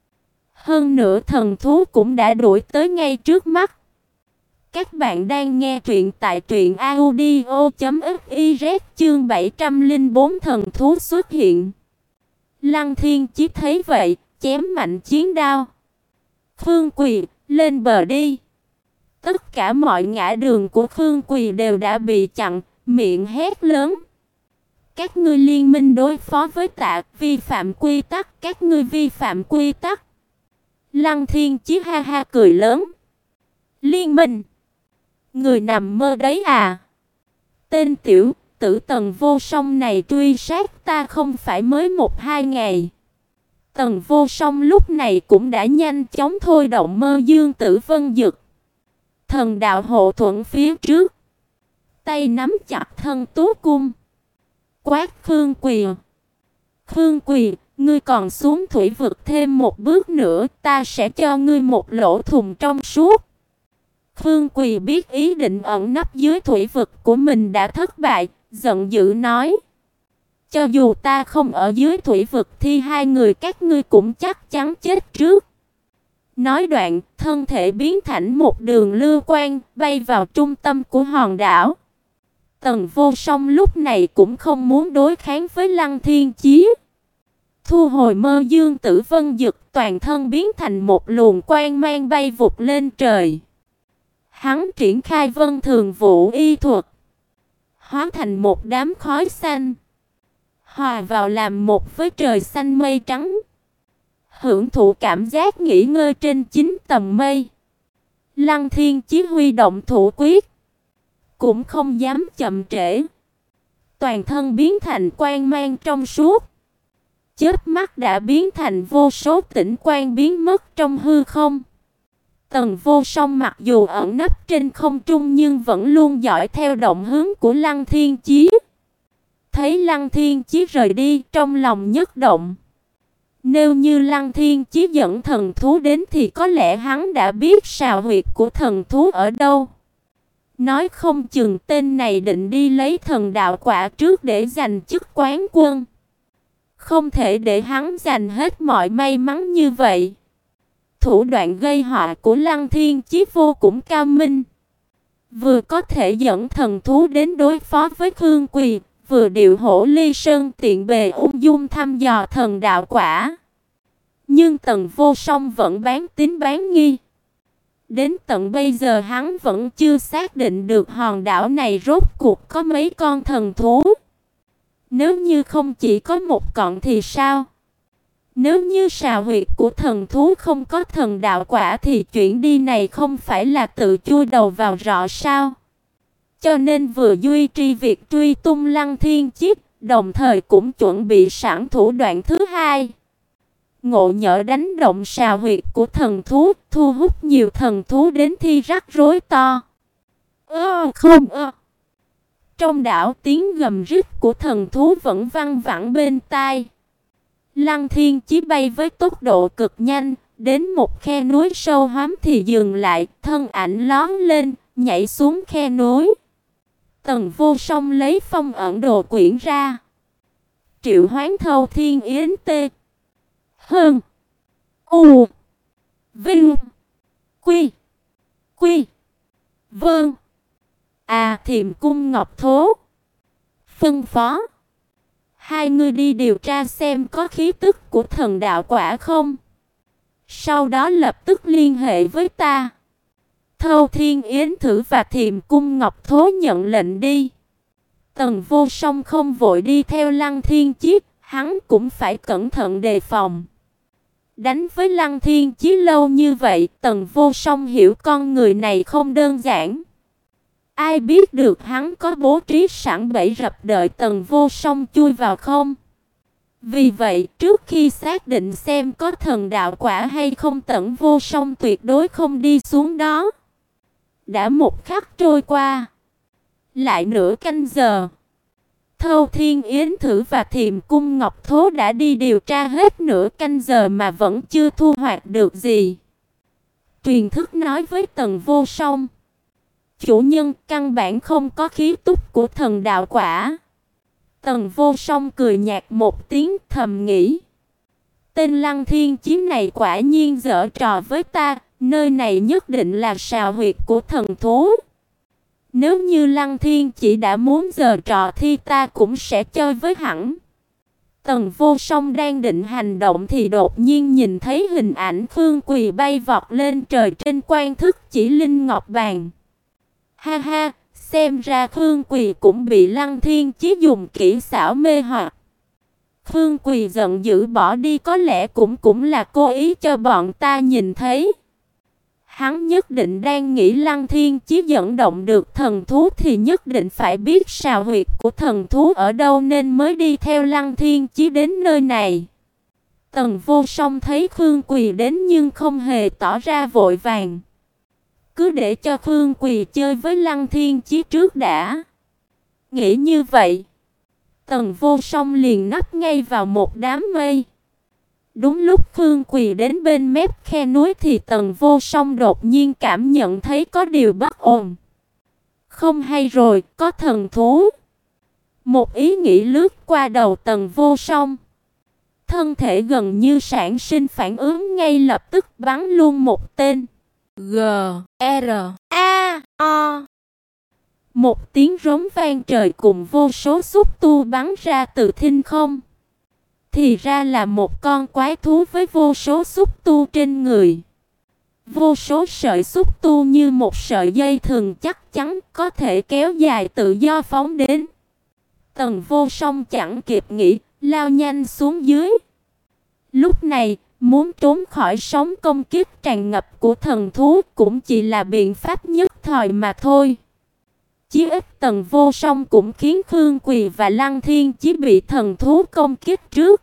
Hơn nữa thần thú cũng đã đuổi tới ngay trước mắt. Các bạn đang nghe truyện tại truyện audio chấm fiz chương bảy trăm lẻ bốn thần thú xuất hiện. Lăng Thiên Chí thấy vậy, chém mạnh chiến đao. Khương Quỳ, lên bờ đi. Tất cả mọi ngã đường của Khương Quỳ đều đã bị chặn, miệng hét lớn. Các ngươi liên minh đối phó với ta, vi phạm quy tắc, các ngươi vi phạm quy tắc. Lăng Thiên Chí ha ha cười lớn. Liên minh? Người nằm mơ đấy à? Tên tiểu tử Tần Vô Song này truy sát ta không phải mới một hai ngày. Tần Vô Song lúc này cũng đã nhanh chóng thôi động Mơ Dương Tử Vân Dực. Thần đạo hộ thuẫn phía trước, tay nắm chặt thân tú cung, quát Khương Quỳ. Khương Quỳ, ngươi còn xuống thủy vực thêm một bước nữa, ta sẽ cho ngươi một lỗ thùng trong suốt. Khương Quỳ biết ý định ẩn nấp dưới thủy vực của mình đã thất bại, giận dữ nói. Cho dù ta không ở dưới thủy vực thì hai người các ngươi cũng chắc chắn chết trước. Nói đoạn, thân thể biến thành một đường lưu quang, bay vào trung tâm của hòn đảo. Tần Vô Song lúc này cũng không muốn đối kháng với Lăng Thiên Chí. Thu hồi Mơ Dương Tử Vân Dực, toàn thân biến thành một luồng quang mang bay vụt lên trời. Hắn triển khai Vân Thường Vũ y thuật, hóa thành một đám khói xanh, hòa vào làm một với trời xanh mây trắng. Hưởng thụ cảm giác nghỉ ngơi trên chín tầng mây. Lăng Thiên Chí huy động thủ quyết, cũng không dám chậm trễ. Toàn thân biến thành quang mang trong suốt, chớp mắt đã biến thành vô số tĩnh quang biến mất trong hư không. Tần Vô Song mặc dù ẩn nấp trên không trung nhưng vẫn luôn dõi theo động hướng của Lăng Thiên Chí. Thấy Lăng Thiên Chí rời đi, trong lòng nhất động. Nếu như Lăng Thiên Chí dẫn thần thú đến thì có lẽ hắn đã biết sào huyệt của thần thú ở đâu. Nói không chừng tên này định đi lấy thần đạo quả trước để giành chức quán quân. Không thể để hắn giành hết mọi may mắn như vậy. Thủ đoạn gây họa của Lăng Thiên Chí vô cùng cao minh. Vừa có thể dẫn thần thú đến đối phó với Khương Quỳ, vừa điều hổ ly sơn tiện bề ung dung thăm dò thần đạo quả. Nhưng Tần Vô Song vẫn bán tín bán nghi. Đến tận bây giờ hắn vẫn chưa xác định được hòn đảo này rốt cuộc có mấy con thần thú. Nếu như không chỉ có một con thì sao? Nếu như sào huyệt của thần thú không có thần đạo quả thì chuyện đi này không phải là tự chui đầu vào rọ sao? Cho nên vừa duy trì việc truy tung Lăng Thiên Chí, đồng thời cũng chuẩn bị sẵn thủ đoạn thứ hai. Ngộ nhỡ đánh động sào huyệt của thần thú, thu hút nhiều thần thú đến thi rắc rối to. Ơ không ơ. Trong đảo tiếng gầm rít của thần thú vẫn vang vẳng bên tai. Lăng Thiên Chí bay với tốc độ cực nhanh, đến một khe núi sâu hoắm thì dừng lại, thân ảnh lóe lên, nhảy xuống khe núi. Tần Vô Song lấy phong ẩn đồ quyển ra. Triệu Hoán Thâu Thiên Yến Tê Hơn U Vinh Quy Quy Vâng À Thiềm Cung Ngọc Thố phân phó hai người đi điều tra xem có khí tức của thần đạo quả không. Sau đó lập tức liên hệ với ta. Thâu Thiên Yến Thử và Thiềm Cung Ngọc Thố nhận lệnh đi. Tần Vô Song không vội đi theo Lăng Thiên Chí, hắn cũng phải cẩn thận đề phòng. Đánh với Lăng Thiên Chí lâu như vậy, Tần Vô Song hiểu con người này không đơn giản. Ai biết được hắn có bố trí sẵn bẫy rập đợi Tần Vô Song chui vào không? Vì vậy, trước khi xác định xem có thần đạo quả hay không, Tần Vô Song tuyệt đối không đi xuống đó. Đã một khắc trôi qua, lại nửa canh giờ. Thâu Thiên Yến Thử và Thiềm Cung Ngọc Thố đã đi điều tra hết nửa canh giờ mà vẫn chưa thu hoạch được gì. Truyền thức nói với Tần Vô Song: chủ nhân, căn bản không có khí túc của thần đạo quả. Tần Vô Song cười nhạt một tiếng, thầm nghĩ: tên Lăng Thiên Chí này quả nhiên giở trò với ta, nơi này nhất định là sào huyệt của thần thú. Nếu như Lăng Thiên Chí đã muốn giở trò thì ta cũng sẽ chơi với hẳn. Tần Vô Song đang định hành động thì đột nhiên nhìn thấy hình ảnh Khương Quỳ bay vọt lên trời trên quan thức chỉ linh ngọc bàn. Ha ha, xem ra Khương Quỳ cũng bị Lăng Thiên Chí dùng kỹ xảo mê hoặc. Khương Quỳ giận dữ bỏ đi, có lẽ cũng cũng là cố ý cho bọn ta nhìn thấy. Hắn nhất định đang nghĩ Lăng Thiên Chí dẫn động được thần thú thì nhất định phải biết sào huyệt của thần thú ở đâu nên mới đi theo Lăng Thiên Chí đến nơi này. Tần Vô Song thấy Khương Quỳ đến nhưng không hề tỏ ra vội vàng. Cứ để cho Khương Quỳ chơi với Lăng Thiên Chí trước đã. Nghĩ như vậy, Tần Vô Song liền nấp ngay vào một đám mây. Đúng lúc Khương Quỳ đến bên mép khe núi thì Tần Vô Song đột nhiên cảm nhận thấy có điều bất ổn. Không hay rồi, có thần thú. Một ý nghĩ lướt qua đầu Tần Vô Song. Thân thể gần như sản sinh phản ứng, ngay lập tức bắn luôn một tên. G, R, A, O. Một tiếng rống vang trời cùng vô số xúc tu bắn ra từ thinh không. Thì ra là một con quái thú với vô số xúc tu trên người. Vô số sợi xúc tu như một sợi dây thừng chắc chắn có thể kéo dài tự do phóng đến. Tần Vô Song chẳng kịp nghĩ, lao nhanh xuống dưới. Lúc này, muốn trốn khỏi sóng công kích tràn ngập của thần thú cũng chỉ là biện pháp nhất thời mà thôi. Chí ít Tần Vô Song cũng khiến Khương Quỳ và Lăng Thiên Chí bị thần thú công kích trước.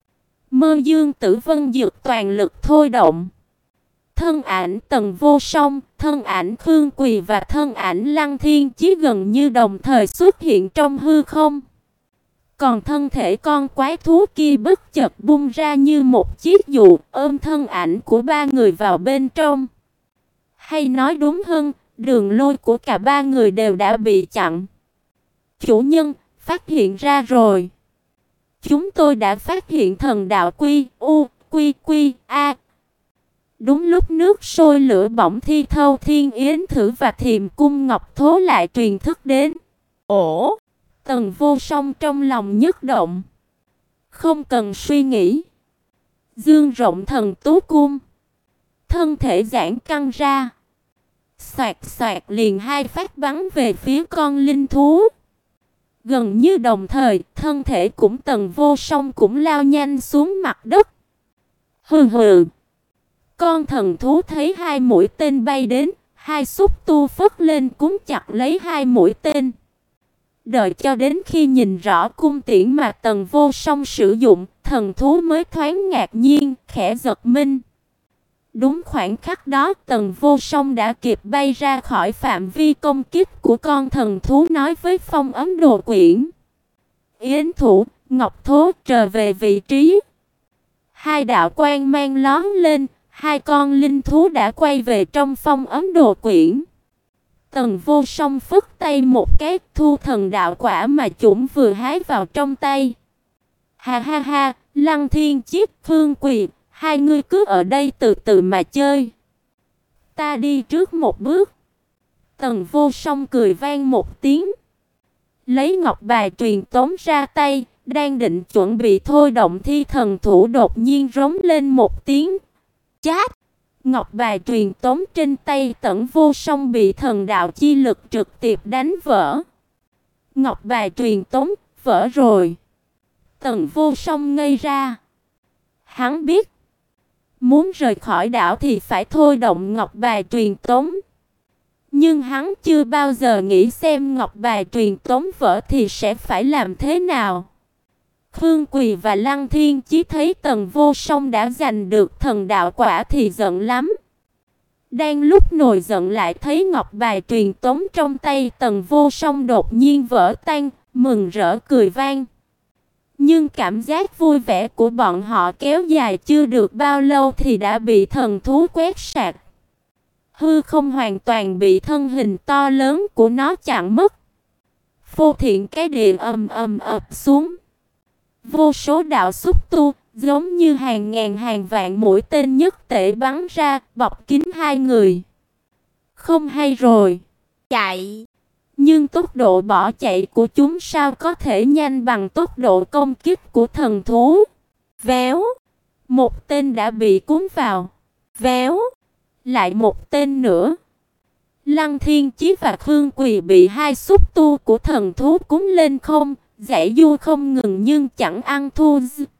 Mơ Dương Tử Vân Dược toàn lực thôi động. Thân ảnh Tần Vô Song, thân ảnh Khương Quỳ và thân ảnh Lăng Thiên Chí gần như đồng thời xuất hiện trong hư không. Còn thân thể con quái thú kia bất chợt bung ra như một chiếc dù, ôm thân ảnh của ba người vào bên trong. Hay nói đúng hơn, đường lôi của cả ba người đều đã bị chặn. Chủ nhân, phát hiện ra rồi. Chúng tôi đã phát hiện thần đạo quy, u, quy, quy, a. Đúng lúc nước sôi lửa bỏng thì Thâu Thiên Yến Thử và Thiềm Cung Ngọc Thố lại truyền thức đến. Ồ! Tần Vô Song trong lòng nhức động. Không cần suy nghĩ. Dương rộng thần tú cung. Thân thể giãn căng ra. Xoạt xoạt liền hai phát bắn về phía con linh thú. Gần như đồng thời, thân thể cũng Tần Vô Song cũng lao nhanh xuống mặt đất. Hừ hừ. Con thần thú thấy hai mũi tên bay đến, hai xúc tu phất lên cuốn chặt lấy hai mũi tên. Đợi cho đến khi nhìn rõ cung tiễn mà Tần Vô Song sử dụng, thần thú mới thoáng ngạc nhiên, khẽ giật mình. Đúng khoảnh khắc đó, Tần Vô Song đã kịp bay ra khỏi phạm vi công kích của con thần thú, nói với Phong Ấm Đồ Quyển: Yến Thủ, Ngọc Thố trở về vị trí. Hai đạo quang mang lóe lên, hai con linh thú đã quay về trong Phong Ấm Đồ Quyển. Tần Vô Song phất tay một cái, thu thần đạo quả mà chúng vừa hái vào trong tay. Ha ha ha, Lăng Thiên Chí, Khương Quỳ, hai ngươi cứ ở đây từ từ mà chơi. Ta đi trước một bước. Tần Vô Song cười vang một tiếng. Lấy ngọc bài truyền tống ra tay, đang định chuẩn bị thôi động thi thần thủ đột nhiên rống lên một tiếng. Chát! Ngọc bài truyền tống trên tay Tần Vô Song bị thần đạo chi lực trực tiếp đánh vỡ. Ngọc bài truyền tống vỡ rồi. Tần Vô Song ngây ra. Hắn biết, muốn rời khỏi đảo thì phải thôi động ngọc bài truyền tống. Nhưng hắn chưa bao giờ nghĩ xem ngọc bài truyền tống vỡ thì sẽ phải làm thế nào. Khương Quỳ và Lăng Thiên Chí thấy Tần Vô Song đã giành được thần đạo quả thì giận lắm. Đang lúc nổi giận lại thấy ngọc bài truyền tống trong tay Tần Vô Song đột nhiên vỡ tan, mừng rỡ cười vang. Nhưng cảm giác vui vẻ của bọn họ kéo dài chưa được bao lâu thì đã bị thần thú quét sạch. Hư không hoàn toàn bị thân hình to lớn của nó chặn mất. Phô Thiện cái địa ầm ầm ập xuống. Vô số đạo xúc tu, giống như hàng ngàn hàng vạn mũi tên nhất tể bắn ra, bọc kín hai người. Không hay rồi. Chạy! Nhưng tốc độ bỏ chạy của chúng sao có thể nhanh bằng tốc độ công kích của thần thú? Véo! Một tên đã bị cuốn vào. Véo! Lại một tên nữa. Lăng Thiên Chí và Khương Quỳ bị hai xúc tu của thần thú cuốn lên không, giãy giụa không ngừng nhưng chẳng ăn thua.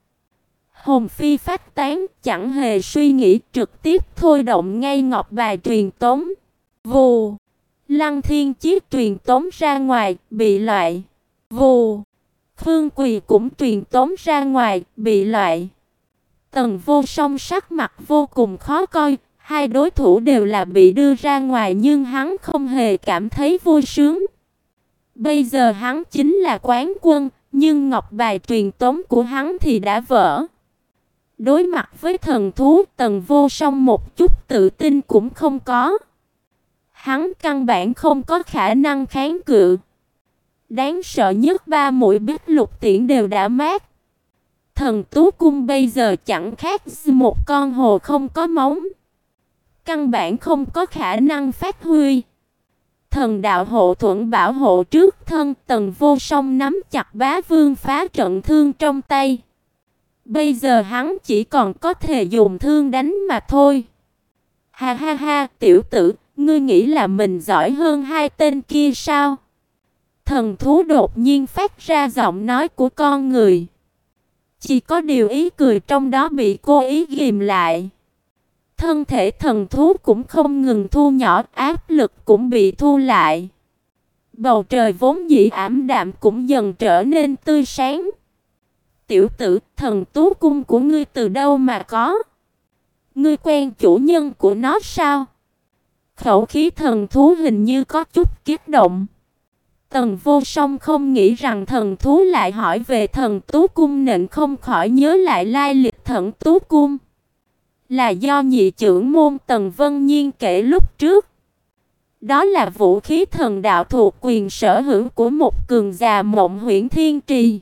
Hồn phi phách tán, chẳng hề suy nghĩ, trực tiếp thôi động ngay ngọc bài truyền tống. Vù! Lăng Thiên Chí truyền tống ra ngoài, bị loại. Vù! Khương Quỳ cũng truyền tống ra ngoài, bị loại. Tần Vô Song sắc mặt vô cùng khó coi, hai đối thủ đều là bị đưa ra ngoài nhưng hắn không hề cảm thấy vui sướng. Bây giờ hắn chính là quán quân, nhưng ngọc bài truyền tống của hắn thì đã vỡ. Đối mặt với thần thú, Tần Vô Song một chút tự tin cũng không có. Hắn căn bản không có khả năng kháng cự. Đáng sợ nhất ba mũi Bích Lục Tiễn đều đã mát. Thần Tú Cung bây giờ chẳng khác một con hồ không có móng. Căn bản không có khả năng phát huy. Thần đạo hộ thuẫn bảo hộ trước thân, Tần Vô Song nắm chặt Bá Vương phá trận thương trong tay. Bây giờ hắn chỉ còn có thể dùng thương đánh mà thôi. Ha ha ha, tiểu tử, ngươi nghĩ là mình giỏi hơn hai tên kia sao? Thần thú đột nhiên phát ra giọng nói của con người. Chỉ có điều ý cười trong đó bị cố ý ghim lại. Thân thể thần thú cũng không ngừng thu nhỏ, áp lực cũng bị thu lại. Bầu trời vốn dĩ ảm đạm cũng dần trở nên tươi sáng. Tiểu tử, thần Tú Cung của ngươi từ đâu mà có? Ngươi quen chủ nhân của nó sao? Khẩu khí thần thú hình như có chút kích động. Tần Vô Song không nghĩ rằng thần thú lại hỏi về thần Tú Cung nên không khỏi nhớ lại lai lịch thần Tú Cung. Là do nhị trưởng môn Tần Vân Nhiên kể lúc trước. Đó là vũ khí thần đạo thuộc quyền sở hữu của một cường già Mộng Huyễn Thiên Trì.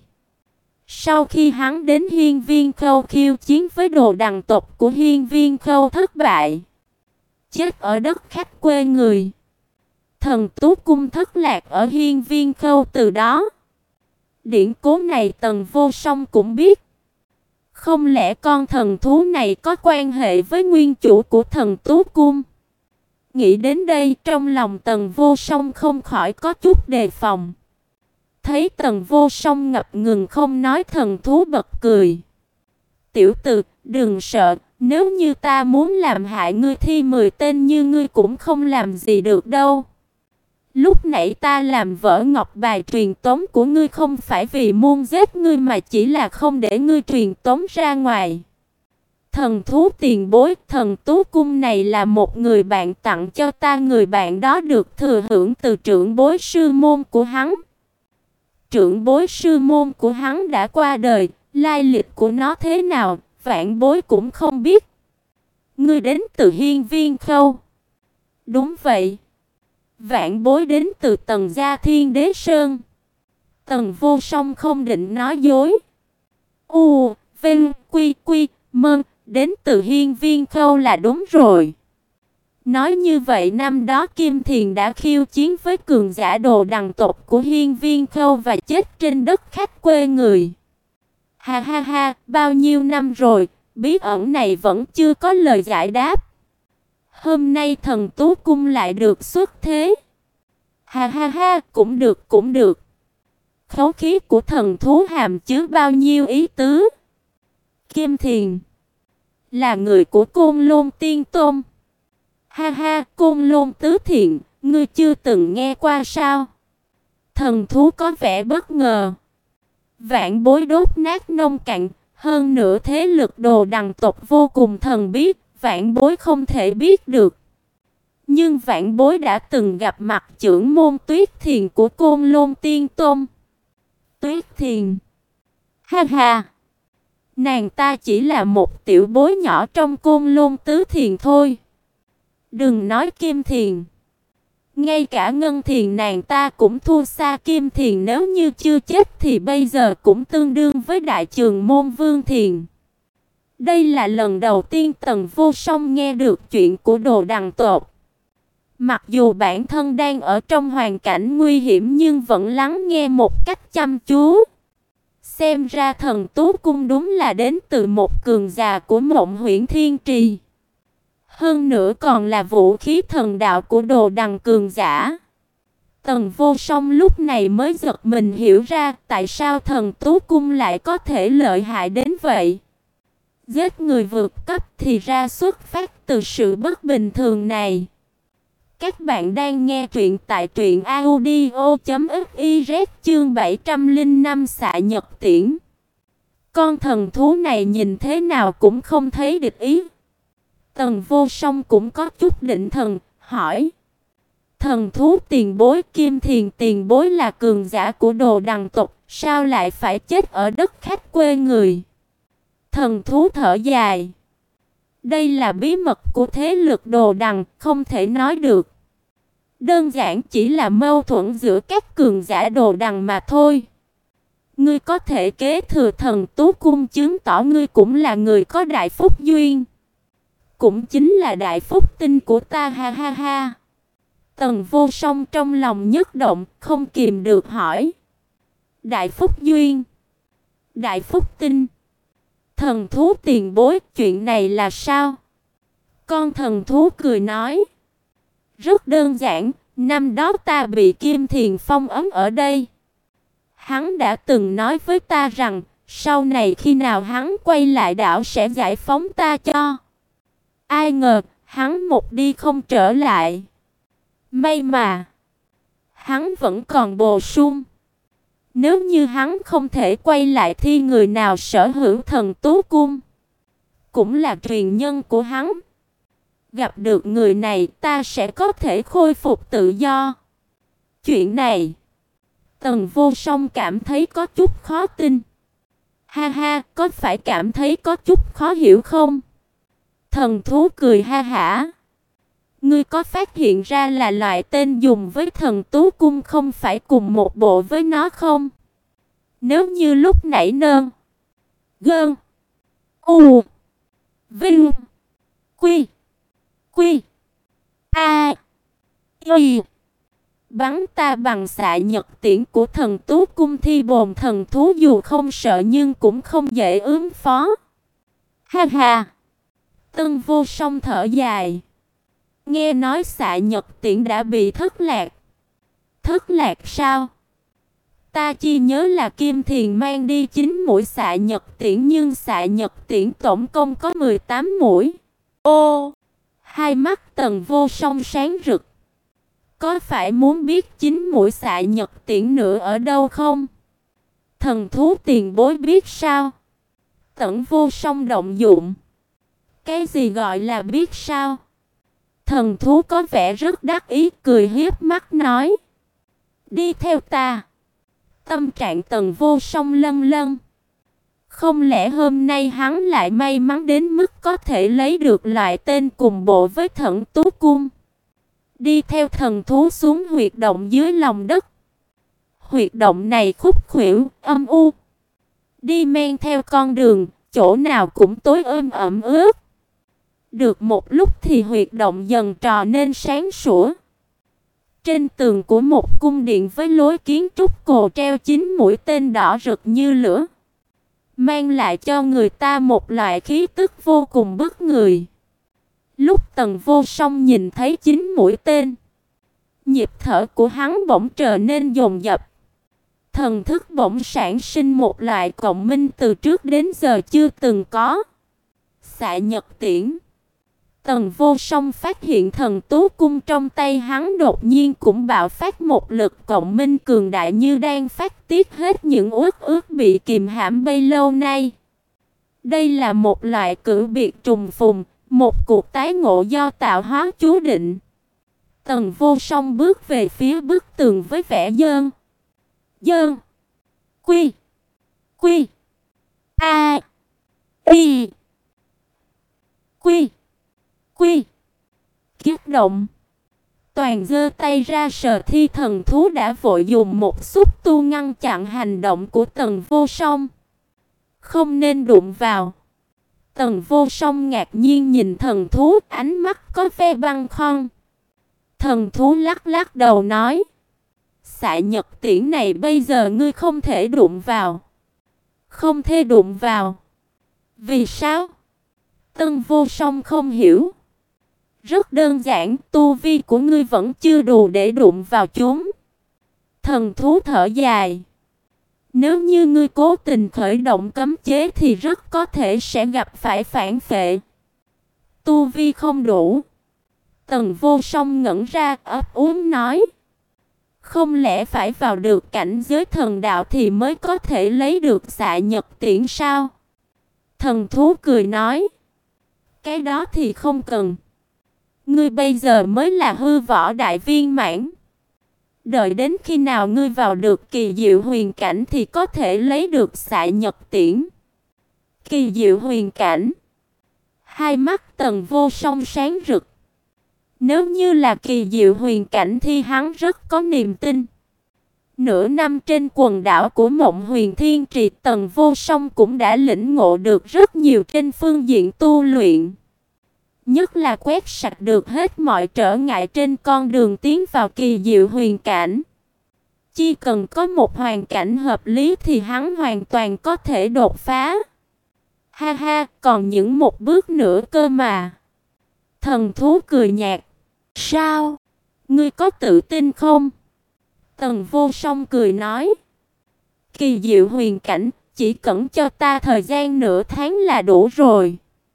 Sau khi hắn đến Hiên Viên Khâu khiêu chiến với đồ đằng tộc của Hiên Viên Khâu thất bại, chết ở đất khách quê người, thần Tú Cung thất lạc ở Hiên Viên Khâu từ đó. Điển cố này Tần Vô Song cũng biết. Không lẽ con thần thú này có quan hệ với nguyên chủ của thần Tú Cung? Nghĩ đến đây, trong lòng Tần Vô Song không khỏi có chút đề phòng. Thấy Tần Vô Song ngập ngừng không nói, thần thú bật cười. Tiểu tử, đừng sợ, nếu như ta muốn làm hại ngươi thì mười tên như ngươi cũng không làm gì được đâu. Lúc nãy ta làm vỡ ngọc bài truyền tống của ngươi không phải vì muốn giết ngươi mà chỉ là không để ngươi truyền tống ra ngoài. Thần thú tiền bối, thần Tú Cung này là một người bạn tặng cho ta, người bạn đó được thừa hưởng từ trưởng bối sư môn của hắn. Trưởng bối sư môn của hắn đã qua đời, lai lịch của nó thế nào, vạn bối cũng không biết. Ngươi đến từ Hiên Viên Khâu. Đúng vậy. Vạn bối đến từ Tần gia Thiên Đế Sơn. Tần Vô Song không định nói dối. U, Vinh, Quy, Quy, Mơ, đến từ Hiên Viên Khâu là đúng rồi. Nói như vậy năm đó Kim Thiền đã khiêu chiến với cường giả đồ đằng tộc của Hiên Viên Khâu và chết trên đất khách quê người. Ha ha ha, bao nhiêu năm rồi, bí ẩn này vẫn chưa có lời giải đáp. Hôm nay Thần Tú Cung lại được xuất thế. Ha ha ha, cũng được cũng được. Khẩu khí của thần thú hàm chứa bao nhiêu ý tứ. Kim Thiền là người của Côn Lôn Tiên Tôn. Ha ha, Côn Lôn Tứ Thiện, ngươi chưa từng nghe qua sao? Thần thú có vẻ bất ngờ. Vạn Bối đốt nát nông cạn, hơn nữa thế lực Đồ Đằng tộc vô cùng thần bí, Vạn Bối không thể biết được. Nhưng Vạn Bối đã từng gặp mặt trưởng môn Tuyết Thiền của Côn Lôn Tiên Tôn. Tuyết Thiền? Ha ha. Nàng ta chỉ là một tiểu bối nhỏ trong Côn Lôn Tứ Thiền thôi. Đừng nói Kim Thiền, ngay cả Ngân Thiền nàng ta cũng thua xa Kim Thiền, nếu như chưa chết thì bây giờ cũng tương đương với Đại Trường Môn Vương Thiền. Đây là lần đầu tiên Tần Vô Song nghe được chuyện của Đồ Đằng tộc. Mặc dù bản thân đang ở trong hoàn cảnh nguy hiểm nhưng vẫn lắng nghe một cách chăm chú. Xem ra Thần Tú Cung đúng là đến từ một cường giả của Mộng Huyễn Thiên Trì. Hơn nữa còn là vũ khí thần đạo của Đồ Đằng cường giả. Tần Vô Song lúc này mới giật mình hiểu ra tại sao Thần Tú Cung lại có thể lợi hại đến vậy. Giết người vượt cấp thì ra xuất phát từ sự bất bình thường này. Các bạn đang nghe truyện tại truyện audio chấm fiz chương bảy trăm lẻ năm Xạ Nhật Tiễn. Con thần thú này nhìn thế nào cũng không thấy địch ý. Tần Vô Song cũng có chút định thần, hỏi: Thần thú tiền bối, Kim Thiền tiền bối là cường giả của Đồ Đằng tộc, sao lại phải chết ở đất khách quê người? Thần thú thở dài: Đây là bí mật của thế lực Đồ Đằng, không thể nói được. Đơn giản chỉ là mâu thuẫn giữa các cường giả Đồ Đằng mà thôi. Ngươi có thể kế thừa Thần Tú Cung chứng tỏ ngươi cũng là người có đại phúc duyên. Cũng chính là đại phúc tinh của ta, ha ha ha. Tần Vô Song trong lòng nhất động, không kìm được hỏi: Đại phúc duyên? Đại phúc tinh? Thần thú tiền bối, chuyện này là sao? Con thần thú cười nói: Rất đơn giản, năm đó ta bị Kim Thiền phong ấn ở đây. Hắn đã từng nói với ta rằng, sau này khi nào hắn quay lại đảo sẽ giải phóng ta cho. Ai ngờ, hắn một đi không trở lại. May mà, hắn vẫn còn bổ sung. Nếu như hắn không thể quay lại thì người nào sở hữu Thần Tú Cung cũng là truyền nhân của hắn. Gặp được người này ta sẽ có thể khôi phục tự do. Chuyện này, Tần Vô Song cảm thấy có chút khó tin. Ha ha, có phải cảm thấy có chút khó hiểu không? Thần thú cười ha hả. Ngươi có phát hiện ra là loại tên dùng với Thần Tú Cung không phải cùng một bộ với nó không? Nếu như lúc nãy nơn Gơn U Vinh Quy Quy A Y bắn ta bằng xạ nhật tiễn của Thần Tú Cung thì bồn thần thú dù không sợ nhưng cũng không dễ ứng phó. Ha ha. Tân Vô Song thở dài. Nghe nói xạ nhật tiễn đã bị thất lạc. Thất lạc sao? Ta chỉ nhớ là Kim Thiền mang đi chín mũi xạ nhật tiễn nhưng xạ nhật tiễn tổng cộng có mười tám mũi. Ô! Hai mắt Tần Vô Song sáng rực. Có phải muốn biết chín mũi xạ nhật tiễn nữa ở đâu không? Thần thú tiền bối biết sao? Tần Vô Song động dụng. Cái gì gọi là biết sao? Thần thú có vẻ rất đắc ý, cười hiếp mắt nói: Đi theo ta. Tâm trạng Tần Vô Song lâng lâng. Không lẽ hôm nay hắn lại may mắn đến mức có thể lấy được loại tên cùng bộ với Thần Tú Cung. Đi theo thần thú xuống huyệt động dưới lòng đất. Huyệt động này khúc khuỷu, âm u. Đi men theo con đường, chỗ nào cũng tối ôm ẩm ướt. Được một lúc thì huyệt động dần trò nên sáng sủa. Trên tường của một cung điện với lối kiến trúc cổ treo chín mũi tên đỏ rực như lửa, mang lại cho người ta một loại khí tức vô cùng bức người. Lúc Tần Vô Song nhìn thấy chín mũi tên, nhịp thở của hắn bỗng trở nên dồn dập. Thần thức bỗng sản sinh một loại cộng minh từ trước đến giờ chưa từng có. Xạ nhật tiễn. Tần Vô Song phát hiện thần tú cung trong tay hắn đột nhiên cũng bạo phát một lực cộng minh cường đại, như đang phát tiết hết những uất ức bị kìm hãm bấy lâu nay. Đây là một loại cử biệt trùng phùng, một cuộc tái ngộ do tạo hóa chú định. Tần Vô Song bước về phía bức tường với vẻ dơn Dơn Quy Quy A Y Quy Quy kích động. Toàn giơ tay ra sờ thi thần thú đã vội dùng một xúc tu ngăn chặn hành động của Tần Vô Song. Không nên đụng vào. Tần Vô Song ngạc nhiên nhìn thần thú, ánh mắt có vẻ băng khoăn. Thần thú lắc lắc đầu nói: Xạ nhật tiễn này bây giờ ngươi không thể đụng vào. Không thể đụng vào. Vì sao? Tần Vô Song không hiểu. Rất đơn giản, tu vi của ngươi vẫn chưa đủ để đụng vào chúng. Thần thú thở dài. Nếu như ngươi cố tình khởi động cấm chế thì rất có thể sẽ gặp phải phản phệ. Tu vi không đủ. Tần Vô Song ngẩn ra, ấp úng nói: Không lẽ phải vào được cảnh giới thần đạo thì mới có thể lấy được xạ nhật tiễn sao? Thần thú cười nói: Cái đó thì không cần. Ngươi bây giờ mới là hư võ đại viên mãn. Đợi đến khi nào ngươi vào được kỳ diệu huyền cảnh thì có thể lấy được xạ nhật tiễn. Kỳ diệu huyền cảnh. Hai mắt Tần Vô Song sáng rực. Nếu như là kỳ diệu huyền cảnh thì hắn rất có niềm tin. Nửa năm trên quần đảo của Mộng Huyền Thiên Trì, Tần Vô Song cũng đã lĩnh ngộ được rất nhiều trên phương diện tu luyện. Nhất là quét sạch được hết mọi trở ngại trên con đường tiến vào kỳ diệu huyền cảnh. Chỉ cần có một hoàn cảnh hợp lý thì hắn hoàn toàn có thể đột phá. Ha ha, còn những một bước nữa cơ mà. Thần thú cười nhạt. Sao? Ngươi có tự tin không? Tần Vô Song cười nói. Kỳ diệu huyền cảnh, chỉ cần cho ta thời gian nửa tháng là đủ rồi.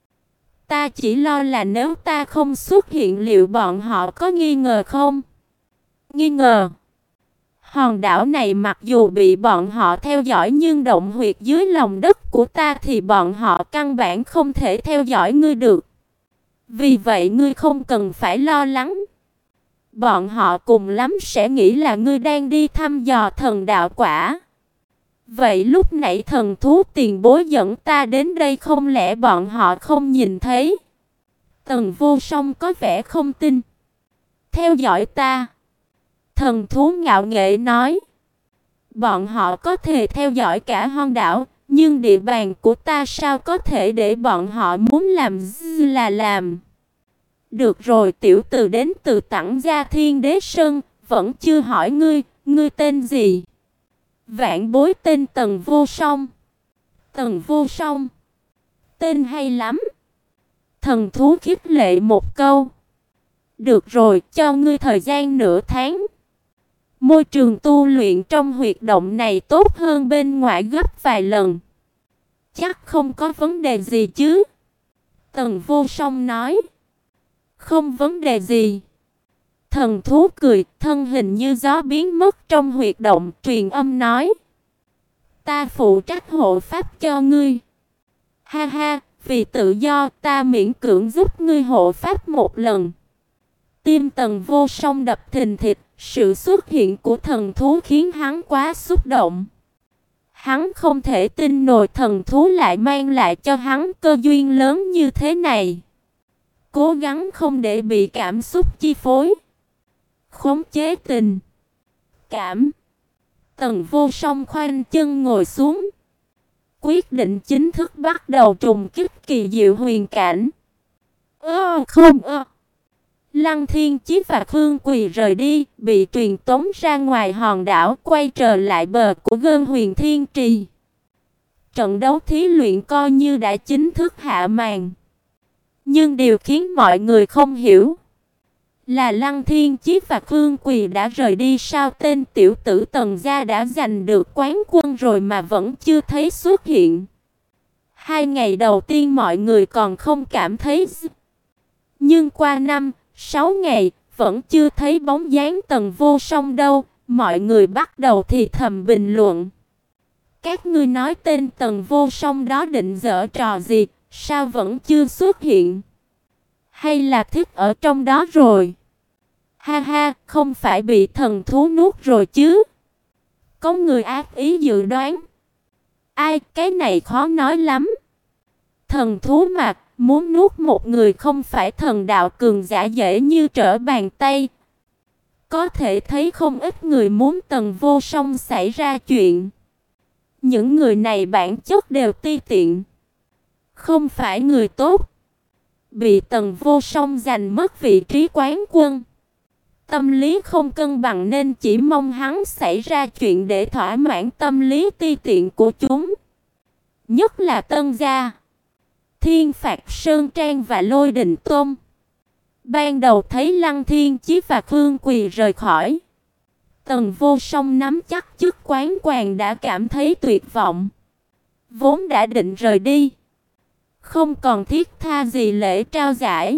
Ta chỉ lo là nếu ta không xuất hiện liệu bọn họ có nghi ngờ không? Nghi ngờ? Hòn đảo này mặc dù bị bọn họ theo dõi nhưng động huyệt dưới lòng đất của ta thì bọn họ căn bản không thể theo dõi ngươi được. Vì vậy ngươi không cần phải lo lắng. Bọn họ cùng lắm sẽ nghĩ là ngươi đang đi thăm dò thần đạo quả. Vậy lúc nãy thần thú tiền bối dẫn ta đến đây không lẽ bọn họ không nhìn thấy? Tần Vô Song có vẻ không tin. Theo dõi ta. Thần thú ngạo nghễ nói. Bọn họ có thể theo dõi cả hòn đảo, nhưng địa bàn của ta sao có thể để bọn họ muốn làm gì là làm. Được rồi, tiểu tử đến từ Tẳng Gia Thiên Đế Sơn, vẫn chưa hỏi ngươi, ngươi tên gì? Vạn bối tên Tần Vô Song. Tần Vô Song. Tên hay lắm. Thần thú khích lệ một câu. Được rồi, cho ngươi thời gian nửa tháng. Môi trường tu luyện trong huyệt động này tốt hơn bên ngoài gấp vài lần. Chắc không có vấn đề gì chứ? Tần Vô Song nói. Không vấn đề gì. Thần thú cười, thân hình như gió biến mất trong huyệt động, truyền âm nói. Ta phụ trách hộ pháp cho ngươi. Ha ha, vì tự do ta miễn cưỡng giúp ngươi hộ pháp một lần. Tim Tần Vô Song đập thình thịch, sự xuất hiện của thần thú khiến hắn quá xúc động. Hắn không thể tin nổi thần thú lại mang lại cho hắn cơ duyên lớn như thế này. Cố gắng không để bị cảm xúc chi phối. Khống chế tình cảm. Tần Vô Song khoanh chân ngồi xuống. Quyết định chính thức bắt đầu trùng kích kỳ diệu huyền cảnh. Ơ không ơ. Lăng Thiên Chí và Khương Quỳ rời đi, bị truyền tống ra ngoài hòn đảo, quay trở lại bờ của Gân Huyền Thiên Trì. Trận đấu thí luyện coi như đã chính thức hạ màn. Nhưng điều khiến mọi người không hiểu là Lăng Thiên Chí và Khương Quỳ đã rời đi, sao tên tiểu tử Tần gia đã giành được quán quân rồi mà vẫn chưa thấy xuất hiện. Hai ngày đầu tiên mọi người còn không cảm thấy gì. Nhưng qua năm, sáu ngày, vẫn chưa thấy bóng dáng Tần Vô Song đâu, mọi người bắt đầu thì thầm bình luận. Các ngươi nói tên Tần Vô Song đó định giở trò gì, sao vẫn chưa xuất hiện? Hay là thích ở trong đó rồi? Ha ha, không phải bị thần thú nuốt rồi chứ? Có người ác ý dự đoán. Ai, cái này khó nói lắm. Thần thú mà, muốn nuốt một người không phải thần đạo cường giả dễ như trở bàn tay. Có thể thấy không ít người muốn Tần Vô Song xảy ra chuyện. Những người này bản chất đều ti tiện, không phải người tốt. Bị Tần Vô Song giành mất vị trí quán quân, tâm lý không cân bằng nên chỉ mong hắn xảy ra chuyện để thỏa mãn tâm lý ti tiện của chúng. Nhất là Tân gia, Thiên Phạt Sơn Trang và Lôi Đình Tôn. Ban đầu thấy Lăng Thiên Chí và Khương Quỳ rời khỏi, Tần Vô Song nắm chắc chức quán quân đã cảm thấy tuyệt vọng. Vốn đã định rời đi, không còn thiết tha gì lễ trao giải.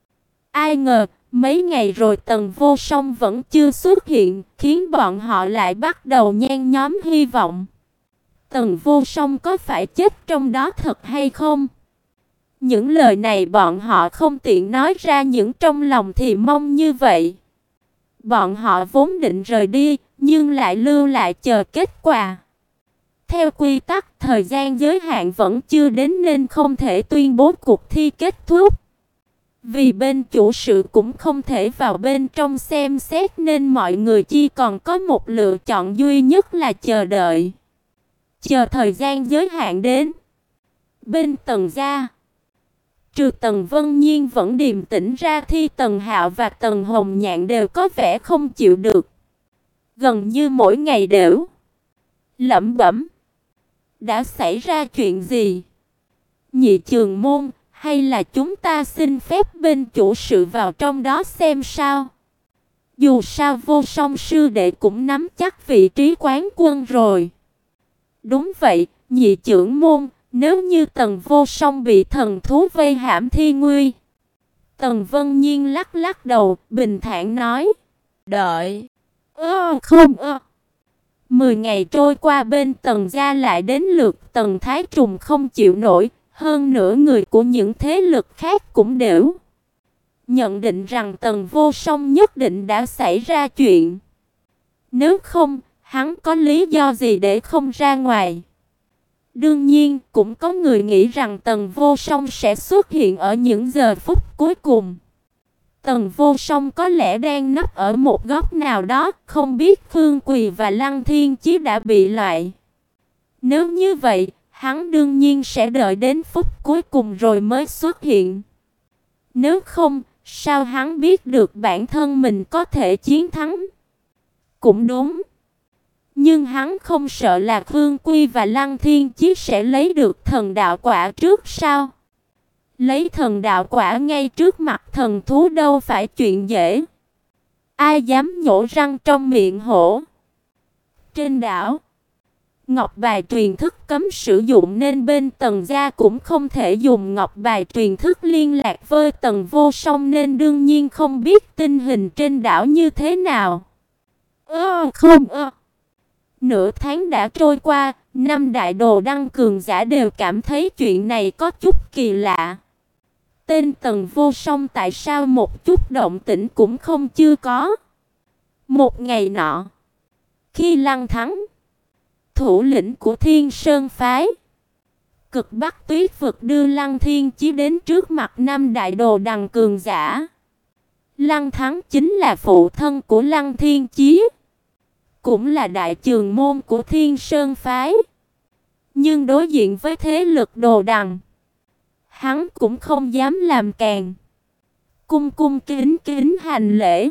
Ai ngờ, mấy ngày rồi Tần Vô Song vẫn chưa xuất hiện, khiến bọn họ lại bắt đầu nhen nhóm hy vọng. Tần Vô Song có phải chết trong đó thật hay không? Những lời này bọn họ không tiện nói ra, những trong lòng thì mong như vậy. Bọn họ vốn định rời đi, nhưng lại lưu lại chờ kết quả. Theo quy tắc, thời gian giới hạn vẫn chưa đến nên không thể tuyên bố cuộc thi kết thúc. Vì bên chủ sự cũng không thể vào bên trong xem xét nên mọi người chỉ còn có một lựa chọn duy nhất là chờ đợi. Chờ thời gian giới hạn đến. Bên Tần gia, trừ Tần Vân Nhiên vẫn điềm tĩnh ra thì Tần Hạo và Tần Hồng Nhạn đều có vẻ không chịu được. Gần như mỗi ngày đều lẩm bẩm. Đã xảy ra chuyện gì? Nhị Trường Môn, hay là chúng ta xin phép bên chủ sự vào trong đó xem sao? Dù sao Vô Song sư đệ cũng nắm chắc vị trí quán quân rồi. Đúng vậy, Nhị Trưởng Môn, nếu như Tần Vô Song bị thần thú vây hãm thi nguy. Tần Vân Nhiên lắc lắc đầu, bình thản nói. Đợi. Ơ không ơ. Mười ngày trôi qua, bên Tần gia lại đến lượt Tần Thái Trùng không chịu nổi. Hơn nữa người của những thế lực khác cũng đều nhận định rằng Tần Vô Song nhất định đã xảy ra chuyện. Nếu không, hắn có lý do gì để không ra ngoài? Đương nhiên, cũng có người nghĩ rằng Tần Vô Song sẽ xuất hiện ở những giờ phút cuối cùng. Tần Vô Song có lẽ đang nấp ở một góc nào đó, không biết Khương Quỳ và Lăng Thiên Chí đã bị loại. Nếu như vậy, hắn đương nhiên sẽ đợi đến phút cuối cùng rồi mới xuất hiện. Nếu không, sao hắn biết được bản thân mình có thể chiến thắng? Cũng đúng. Nhưng hắn không sợ là Khương Quy và Lăng Thiên Chí sẽ lấy được thần đạo quả trước sao? Lấy thần đạo quả ngay trước mặt thần thú đâu phải chuyện dễ. Ai dám nhổ răng trong miệng hổ? Trên đảo, ngọc bài truyền thức cấm sử dụng nên bên Tần gia cũng không thể dùng ngọc bài truyền thức liên lạc với Tần Vô Song, nên đương nhiên không biết tình hình trên đảo như thế nào. Ơ không ơ. Nửa tháng đã trôi qua, năm đại đồ đăng cường giả đều cảm thấy chuyện này có chút kỳ lạ. Tên Tần Vô Song tại sao một chút động tĩnh cũng không chưa có? Một ngày nọ, khi Lăng Thắng, thủ lĩnh của Thiên Sơn phái, Cực Bắc Tuyết vực đưa Lăng Thiên Chí đến trước mặt năm đại đồ đằng cường giả. Lăng Thắng chính là phụ thân của Lăng Thiên Chí, cũng là đại trường môn của Thiên Sơn phái. Nhưng đối diện với thế lực đồ đằng, hắn cũng không dám làm càn, cung cung kính kính hành lễ.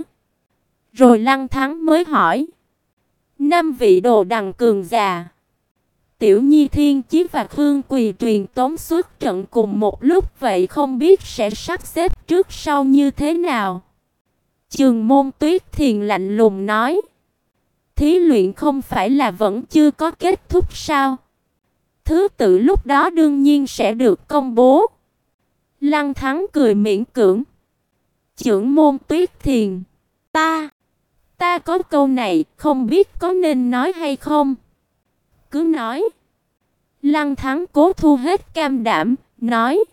Rồi Lăng Thắng mới hỏi: năm vị đồ đằng cường giả, Tiểu Nhi Thiên Chí và Khương Quỳ truyền tống xuất trận cùng một lúc, vậy không biết sẽ sắp xếp trước sau như thế nào? Trường Môn Tuyết Thiền lạnh lùng nói. Thí luyện không phải là vẫn chưa có kết thúc sao? Thứ tự lúc đó đương nhiên sẽ được công bố. Lăng Thắng cười miễn cưỡng. Trưởng Môn Tuyết Thiền, ta, ta có câu này, không biết có nên nói hay không? Cứ nói. Lăng Thắng cố thu hết cam đảm, nói.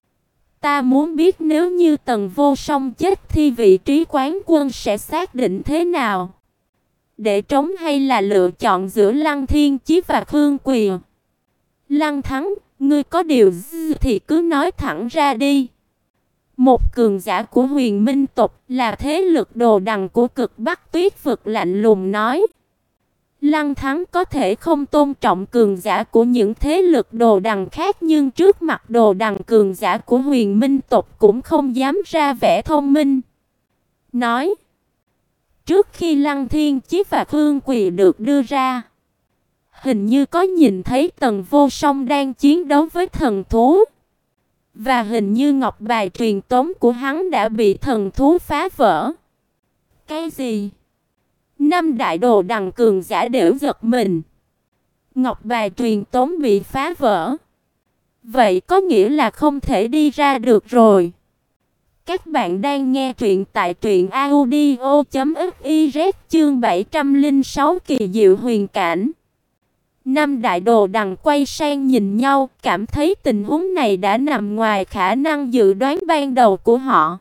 Ta muốn biết nếu như Tần Vô Song chết thì vị trí quán quân sẽ xác định thế nào? Để trống hay là lựa chọn giữa Lăng Thiên Chí và Khương Quỳ? Lăng Thắng, ngươi có điều thì cứ nói thẳng ra đi. Một cường giả của Huyền Minh tộc, là thế lực đồ đằng của Cực Bắc Tuyết vực, lạnh lùng nói. Lăng Thắng có thể không tôn trọng cường giả của những thế lực đồ đằng khác, nhưng trước mặt đồ đằng cường giả của Huyền Minh tộc cũng không dám ra vẻ thông minh. Nói, trước khi Lăng Thiên Chí và Khương Quỳ được đưa ra, hình như có nhìn thấy Tần Vô Song đang chiến đấu với thần thú. Và hình như ngọc bài truyền tống của hắn đã bị thần thú phá vỡ. Cái gì? Năm đại đồ đằng cường giả đều giật mình. Ngọc bài truyền tống bị phá vỡ. Vậy có nghĩa là không thể đi ra được rồi. Các bạn đang nghe truyện tại truyện audio chấm fiz chương bảy trăm lẻ sáu kỳ diệu huyền cảnh. Năm đại đồ đằng quay sang nhìn nhau, cảm thấy tình huống này đã nằm ngoài khả năng dự đoán ban đầu của họ.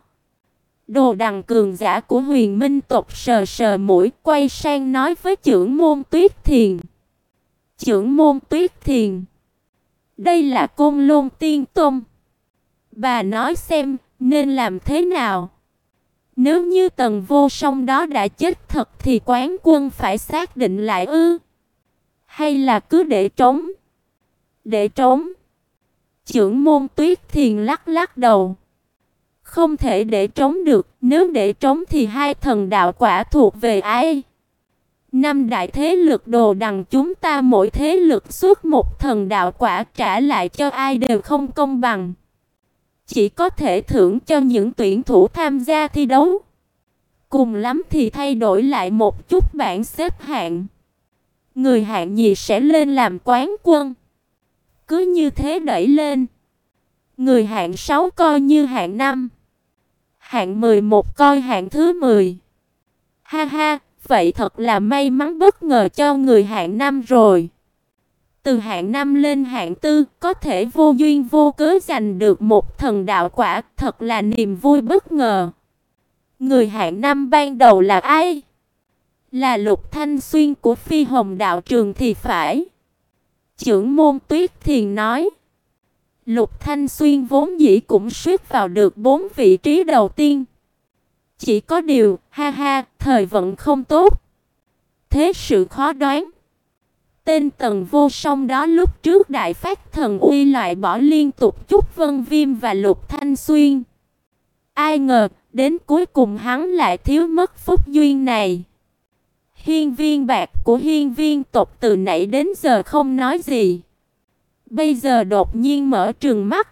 Đồ đằng cường giả của Huyền Minh tộc sờ sờ mũi, quay sang nói với trưởng môn Tuyết Thiền. Trưởng môn Tuyết Thiền, đây là Côn Lôn Tiên Tôn. Bà nói xem, nên làm thế nào? Nếu như Tần Vô Song đó đã chết thật thì quán quân phải xác định lại ư? Hay là cứ để trống? Để trống. Trưởng môn Tuyết Thiền lắc lắc đầu. Không thể để trống được, nếu để trống thì hai thần đạo quả thuộc về ai? Năm đại thế lực đồ đằng chúng ta mỗi thế lực xuất một thần đạo quả, trả lại cho ai đều không công bằng. Chỉ có thể thưởng cho những tuyển thủ tham gia thi đấu. Cùng lắm thì thay đổi lại một chút bảng xếp hạng. Người hạng nhì sẽ lên làm quán quân. Cứ như thế đẩy lên. Người hạng sáu coi như hạng năm. Hạng mười một coi hạng thứ mười. Ha ha, vậy thật là may mắn bất ngờ cho người hạng năm rồi. Từ hạng năm lên hạng tư, có thể vô duyên vô cớ giành được một thần đạo quả, thật là niềm vui bất ngờ. Người hạng năm ban đầu là ai? Là Lục Thanh Xuyên của Phi Hồng đạo trường thì phải. Trưởng môn Tuyết Thiền nói. Lục Thanh Xuyên vốn dĩ cũng suýt vào được bốn vị trí đầu tiên. Chỉ có điều, ha ha, thời vận không tốt. Thế sự khó đoán. Tên Tần Vô Song đó lúc trước đại phát thần uy loại bỏ liên tục Trúc Vân Viêm và Lục Thanh Xuyên. Ai ngờ, đến cuối cùng hắn lại thiếu mất phúc duyên này. Hiên Viên Bạc của Hiên Viên tộc từ nãy đến giờ không nói gì. Bây giờ đột nhiên mở trừng mắt.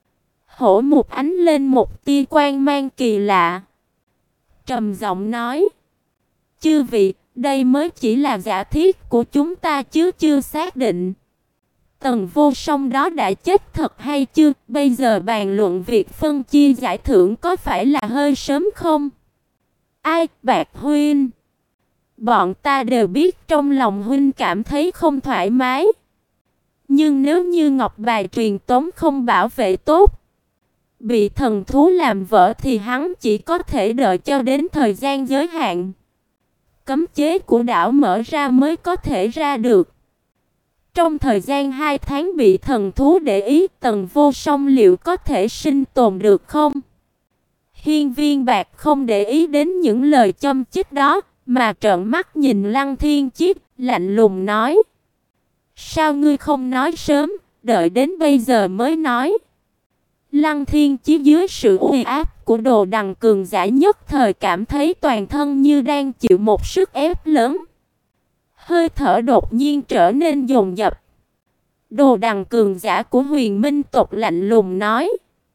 Hổ Mục ánh lên một tia quang mang kỳ lạ. Trầm giọng nói. Chư vị, đây mới chỉ là giả thiết của chúng ta chứ chưa xác định. Tần Vô Song đó đã chết thật hay chưa? Bây giờ bàn luận việc phân chia giải thưởng có phải là hơi sớm không? Ai, Bạc huynh? Bọn ta đều biết trong lòng huynh cảm thấy không thoải mái. Nhưng nếu như ngọc bài truyền tống không bảo vệ tốt, bị thần thú làm vỡ thì hắn chỉ có thể đợi cho đến thời gian giới hạn. Cấm chế của đảo mở ra mới có thể ra được. Trong thời gian hai tháng bị thần thú để ý, Tần Vô Song liệu có thể sinh tồn được không? Hiên Viên Bạc không để ý đến những lời châm chích đó, mà trợn mắt nhìn Lăng Thiên Chí, lạnh lùng nói. Sao ngươi không nói sớm, đợi đến bây giờ mới nói? Lăng Thiên Chí dưới sự uy áp của đồ đằng cường giả nhất thời cảm thấy toàn thân như đang chịu một sức ép lớn. Hơi thở đột nhiên trở nên dồn dập. Đồ đằng cường giả của Huyền Minh tộc lạnh lùng nói.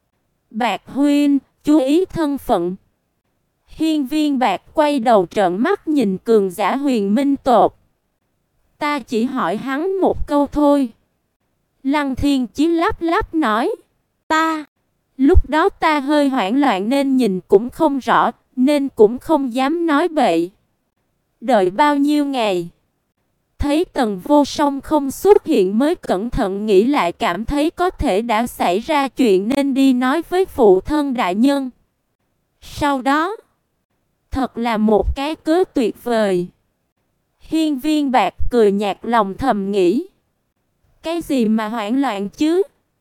Bạc huynh, chú ý thân phận. Hiên Viên Bạc quay đầu trợn mắt nhìn cường giả Huyền Minh tộc. Ta chỉ hỏi hắn một câu thôi. Lăng Thiên Chí lắp lắp nói. Ta, lúc đó ta hơi hoảng loạn nên nhìn cũng không rõ, nên cũng không dám nói bậy. Đợi bao nhiêu ngày, thấy Tần Vô Song không xuất hiện mới cẩn thận nghĩ lại, cảm thấy có thể đã xảy ra chuyện nên đi nói với phụ thân đại nhân. Sau đó, thật là một cái cớ tuyệt vời. Hiên Viên Bạc cười nhạt lòng thầm nghĩ. Cái gì mà hoảng loạn chứ?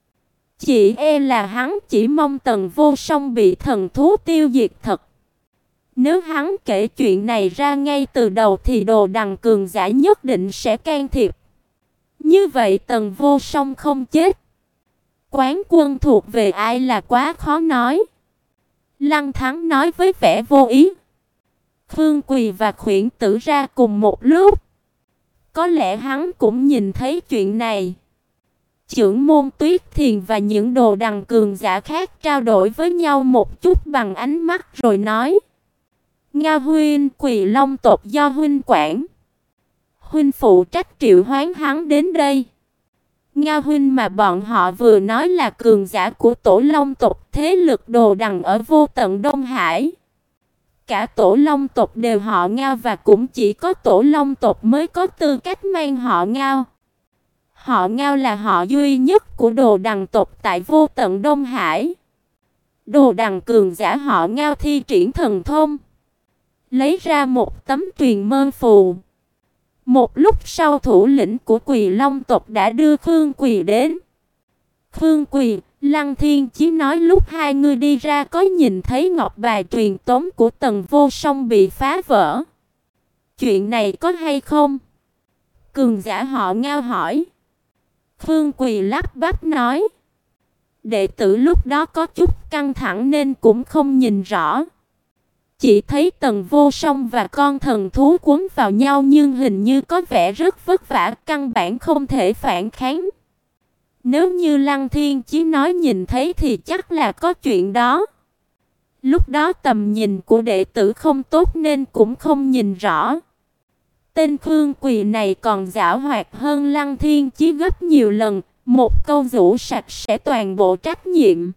Chỉ e là hắn chỉ mong Tần Vô Song bị thần thú tiêu diệt thật. Nếu hắn kể chuyện này ra ngay từ đầu thì Đồ Đằng cường giả nhất định sẽ can thiệp. Như vậy Tần Vô Song không chết. Quán quân thuộc về ai là quá khó nói. Lăng Thắng nói với vẻ vô ý. Khương Quỳ và Khuyển Tử ra cùng một lúc. Có lẽ hắn cũng nhìn thấy chuyện này. Chưởng môn Tuyết Thiền và những Đồ Đằng cường giả khác trao đổi với nhau một chút bằng ánh mắt rồi nói. Nga huynh, Quỳ Long tộc do huynh quản. Huynh phụ trách triệu hoán hắn đến đây. Nga huynh mà bọn họ vừa nói là cường giả của Tổ Long tộc, thế lực Đồ Đằng ở vô tận Đông Hải. Cả Tổ Long tộc đều họ Ngao và cũng chỉ có Tổ Long tộc mới có tư cách mang họ Ngao. Họ Ngao là họ duy nhất của Đồ Đằng tộc tại vô tận Đông Hải. Đồ Đằng cường giả họ Ngao thi triển thần thông, lấy ra một tấm truyền mơ phù. Một lúc sau thủ lĩnh của Quỳ Long tộc đã đưa Khương Quỳ đến. Khương Quỳ, Lăng Thiên Chí nói lúc hai người đi ra có nhìn thấy ngọc bài truyền tống của Tần Vô Song bị phá vỡ. Chuyện này có hay không? Cường giả họ Ngao hỏi. Khương Quỳ lắp bắp nói. Đệ tử lúc đó có chút căng thẳng nên cũng không nhìn rõ. Chỉ thấy Tần Vô Song và con thần thú cuốn vào nhau nhưng hình như có vẻ rất vất vả, căn bản không thể phản kháng. Nếu như Lăng Thiên Chí nói nhìn thấy thì chắc là có chuyện đó. Lúc đó tầm nhìn của đệ tử không tốt nên cũng không nhìn rõ. Tên Khương Quỳ này còn giảo hoạt hơn Lăng Thiên Chí gấp nhiều lần, một câu rũ sạch sẽ toàn bộ trách nhiệm.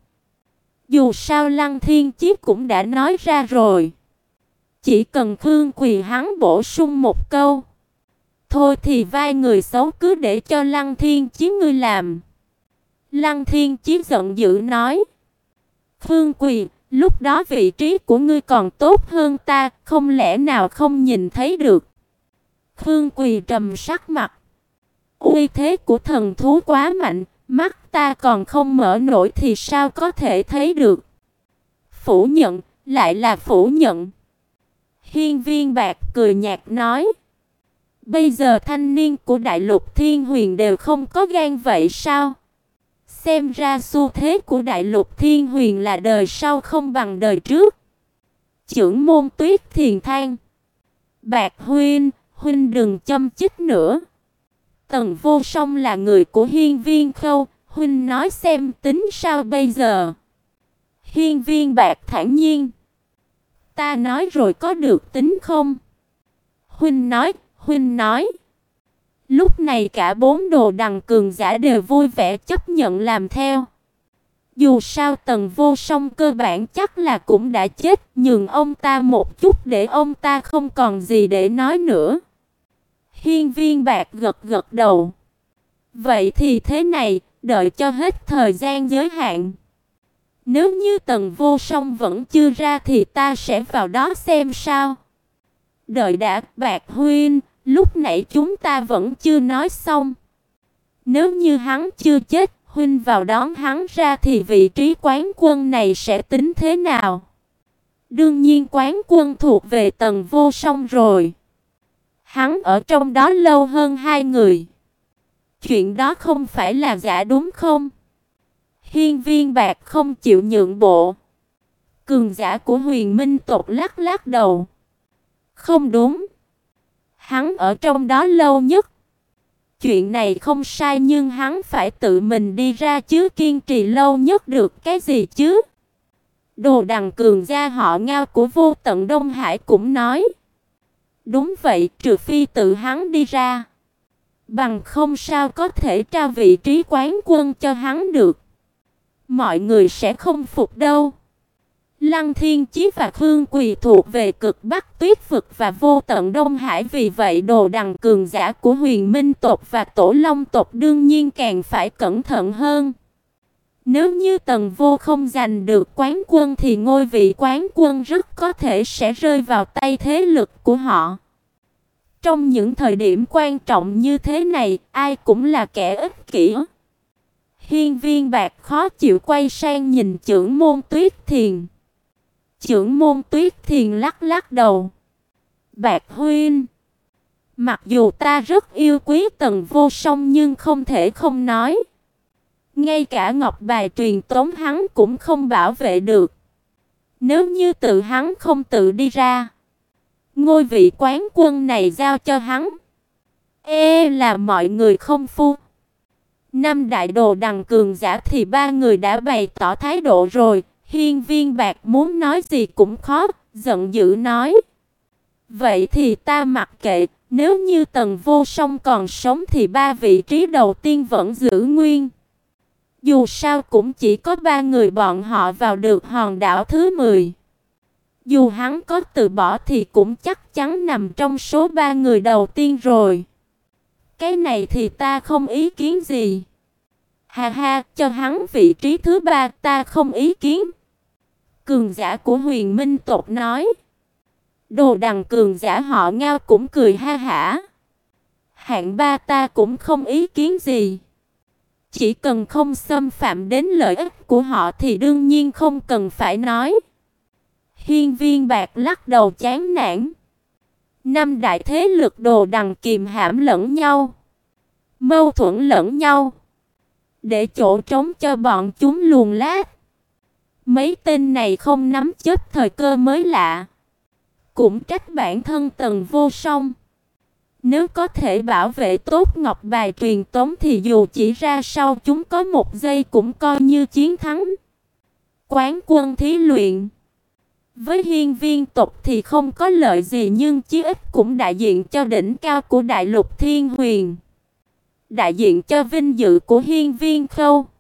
Dù sao Lăng Thiên Chí cũng đã nói ra rồi. Chỉ cần Khương Quỳ hắn bổ sung một câu. Thôi thì vai người xấu cứ để cho Lăng Thiên Chí ngươi làm. Lăng Thiên Chí giận dữ nói. Khương Quỳ, lúc đó vị trí của ngươi còn tốt hơn ta, không lẽ nào không nhìn thấy được? Khương Quỳ trầm sắc mặt. Uy thế của thần thú quá mạnh, mắt ta còn không mở nổi thì sao có thể thấy được? Phủ nhận, lại là phủ nhận. Hiên Viên Bạc cười nhạt nói. Bây giờ thanh niên của Đại Lục Thiên Huyền đều không có gan vậy sao? Xem ra xu thế của Đại Lục Thiên Huyền là đời sau không bằng đời trước. Chưởng môn Tuyết Thiền than. Bạc huynh, huynh đừng châm chích nữa. Tần Vô Song là người của Hiên Viên Khâu, huynh nói xem tính sao bây giờ? Hiên Viên Bạc thản nhiên. Ta nói rồi có được tính không? Huynh nói, huynh nói. Lúc này cả bốn Đồ Đằng cường giả đều vui vẻ chấp nhận làm theo. Dù sao Tần Vô Song cơ bản chắc là cũng đã chết, nhường ông ta một chút để ông ta không còn gì để nói nữa. Hiên Viên Bạc gật gật đầu. Vậy thì thế này, đợi cho hết thời gian giới hạn. Nếu như Tần Vô Song vẫn chưa ra thì ta sẽ vào đó xem sao. Đợi đã, Bạc huynh, lúc nãy chúng ta vẫn chưa nói xong. Nếu như hắn chưa chết, huynh vào đón hắn ra thì vị trí quán quân này sẽ tính thế nào? Đương nhiên quán quân thuộc về Tần Vô Song rồi. Hắn ở trong đó lâu hơn hai người. Chuyện đó không phải là giả đúng không? Hiên Viên Bạc không chịu nhượng bộ. Cường giả của Huyền Minh tộc lắc lắc đầu. Không đúng. Hắn ở trong đó lâu nhất. chuyện này không sai nhưng hắn phải tự mình đi ra chứ kiên trì lâu nhất được cái gì chứ. Đồ Đằng cường gia họ Ngao của Vô Tận Đông Hải cũng nói. Đúng vậy, trừ phi tự hắn đi ra. Bằng không sao có thể trao vị trí quán quân cho hắn được. Mọi người sẽ không phục đâu. Lăng Thiên Chí và Khương Quỳ thuộc về cực Bắc Tuyết vực và Vô Tận Đông Hải, vì vậy Đồ Đằng cường giả của Huyền Minh tộc và Tổ Long tộc đương nhiên càng phải cẩn thận hơn. Nếu như Tần Vô không giành được quán quân thì ngôi vị quán quân rất có thể sẽ rơi vào tay thế lực của họ. Trong những thời điểm quan trọng như thế này, ai cũng là kẻ ích kỷ. Hiên Viên Bạc khó chịu quay sang nhìn Chưởng Môn Tuyết Thiền. Chưởng Môn Tuyết Thiền lắc lắc đầu. Bạc huynh, mặc dù ta rất yêu quý Tần Vô Song nhưng không thể không nói. Ngay cả ngọc bài truyền tống hắn cũng không bảo vệ được. Nếu như tự hắn không tự đi ra, ngôi vị quán quân này giao cho hắn, e là mọi người không phu. Năm đại Đồ Đằng cường giả thì ba người đã bày tỏ thái độ rồi. Hiên Viên Bạc muốn nói gì cũng khó, giận dữ nói. Vậy thì ta mặc kệ, nếu như Tần Vô Song còn sống thì ba vị trí đầu tiên vẫn giữ nguyên. Dù sao cũng chỉ có ba người bọn họ vào được hòn đảo thứ mười. Dù hắn có từ bỏ thì cũng chắc chắn nằm trong số ba người đầu tiên rồi. Cái này thì ta không ý kiến gì. Ha ha, cho hắn vị trí thứ ba ta không ý kiến. Cường giả của Huyền Minh tộc nói. Đồ Đằng cường giả họ Ngao cũng cười ha hả. Hạng ba ta cũng không ý kiến gì. Chỉ cần không xâm phạm đến lợi ích của họ thì đương nhiên không cần phải nói. Hiên Viên Bạc lắc đầu chán nản. Năm đại thế lực Đồ Đằng kìm hãm lẫn nhau, mâu thuẫn lẫn nhau, để chỗ trống cho bọn chúng luồn lách. Mấy tên này không nắm chết thời cơ mới lạ. Cũng trách bản thân Tần Vô Song. Nếu có thể bảo vệ tốt ngọc bài truyền tống thì dù chỉ ra sau chúng có một giây cũng coi như chiến thắng. Quán quân thí luyện với Hiên Viên tộc thì không có lợi gì nhưng chí ít cũng đại diện cho đỉnh cao của đại lục Thiên Huyền, đại diện cho vinh dự của Hiên Viên Khâu.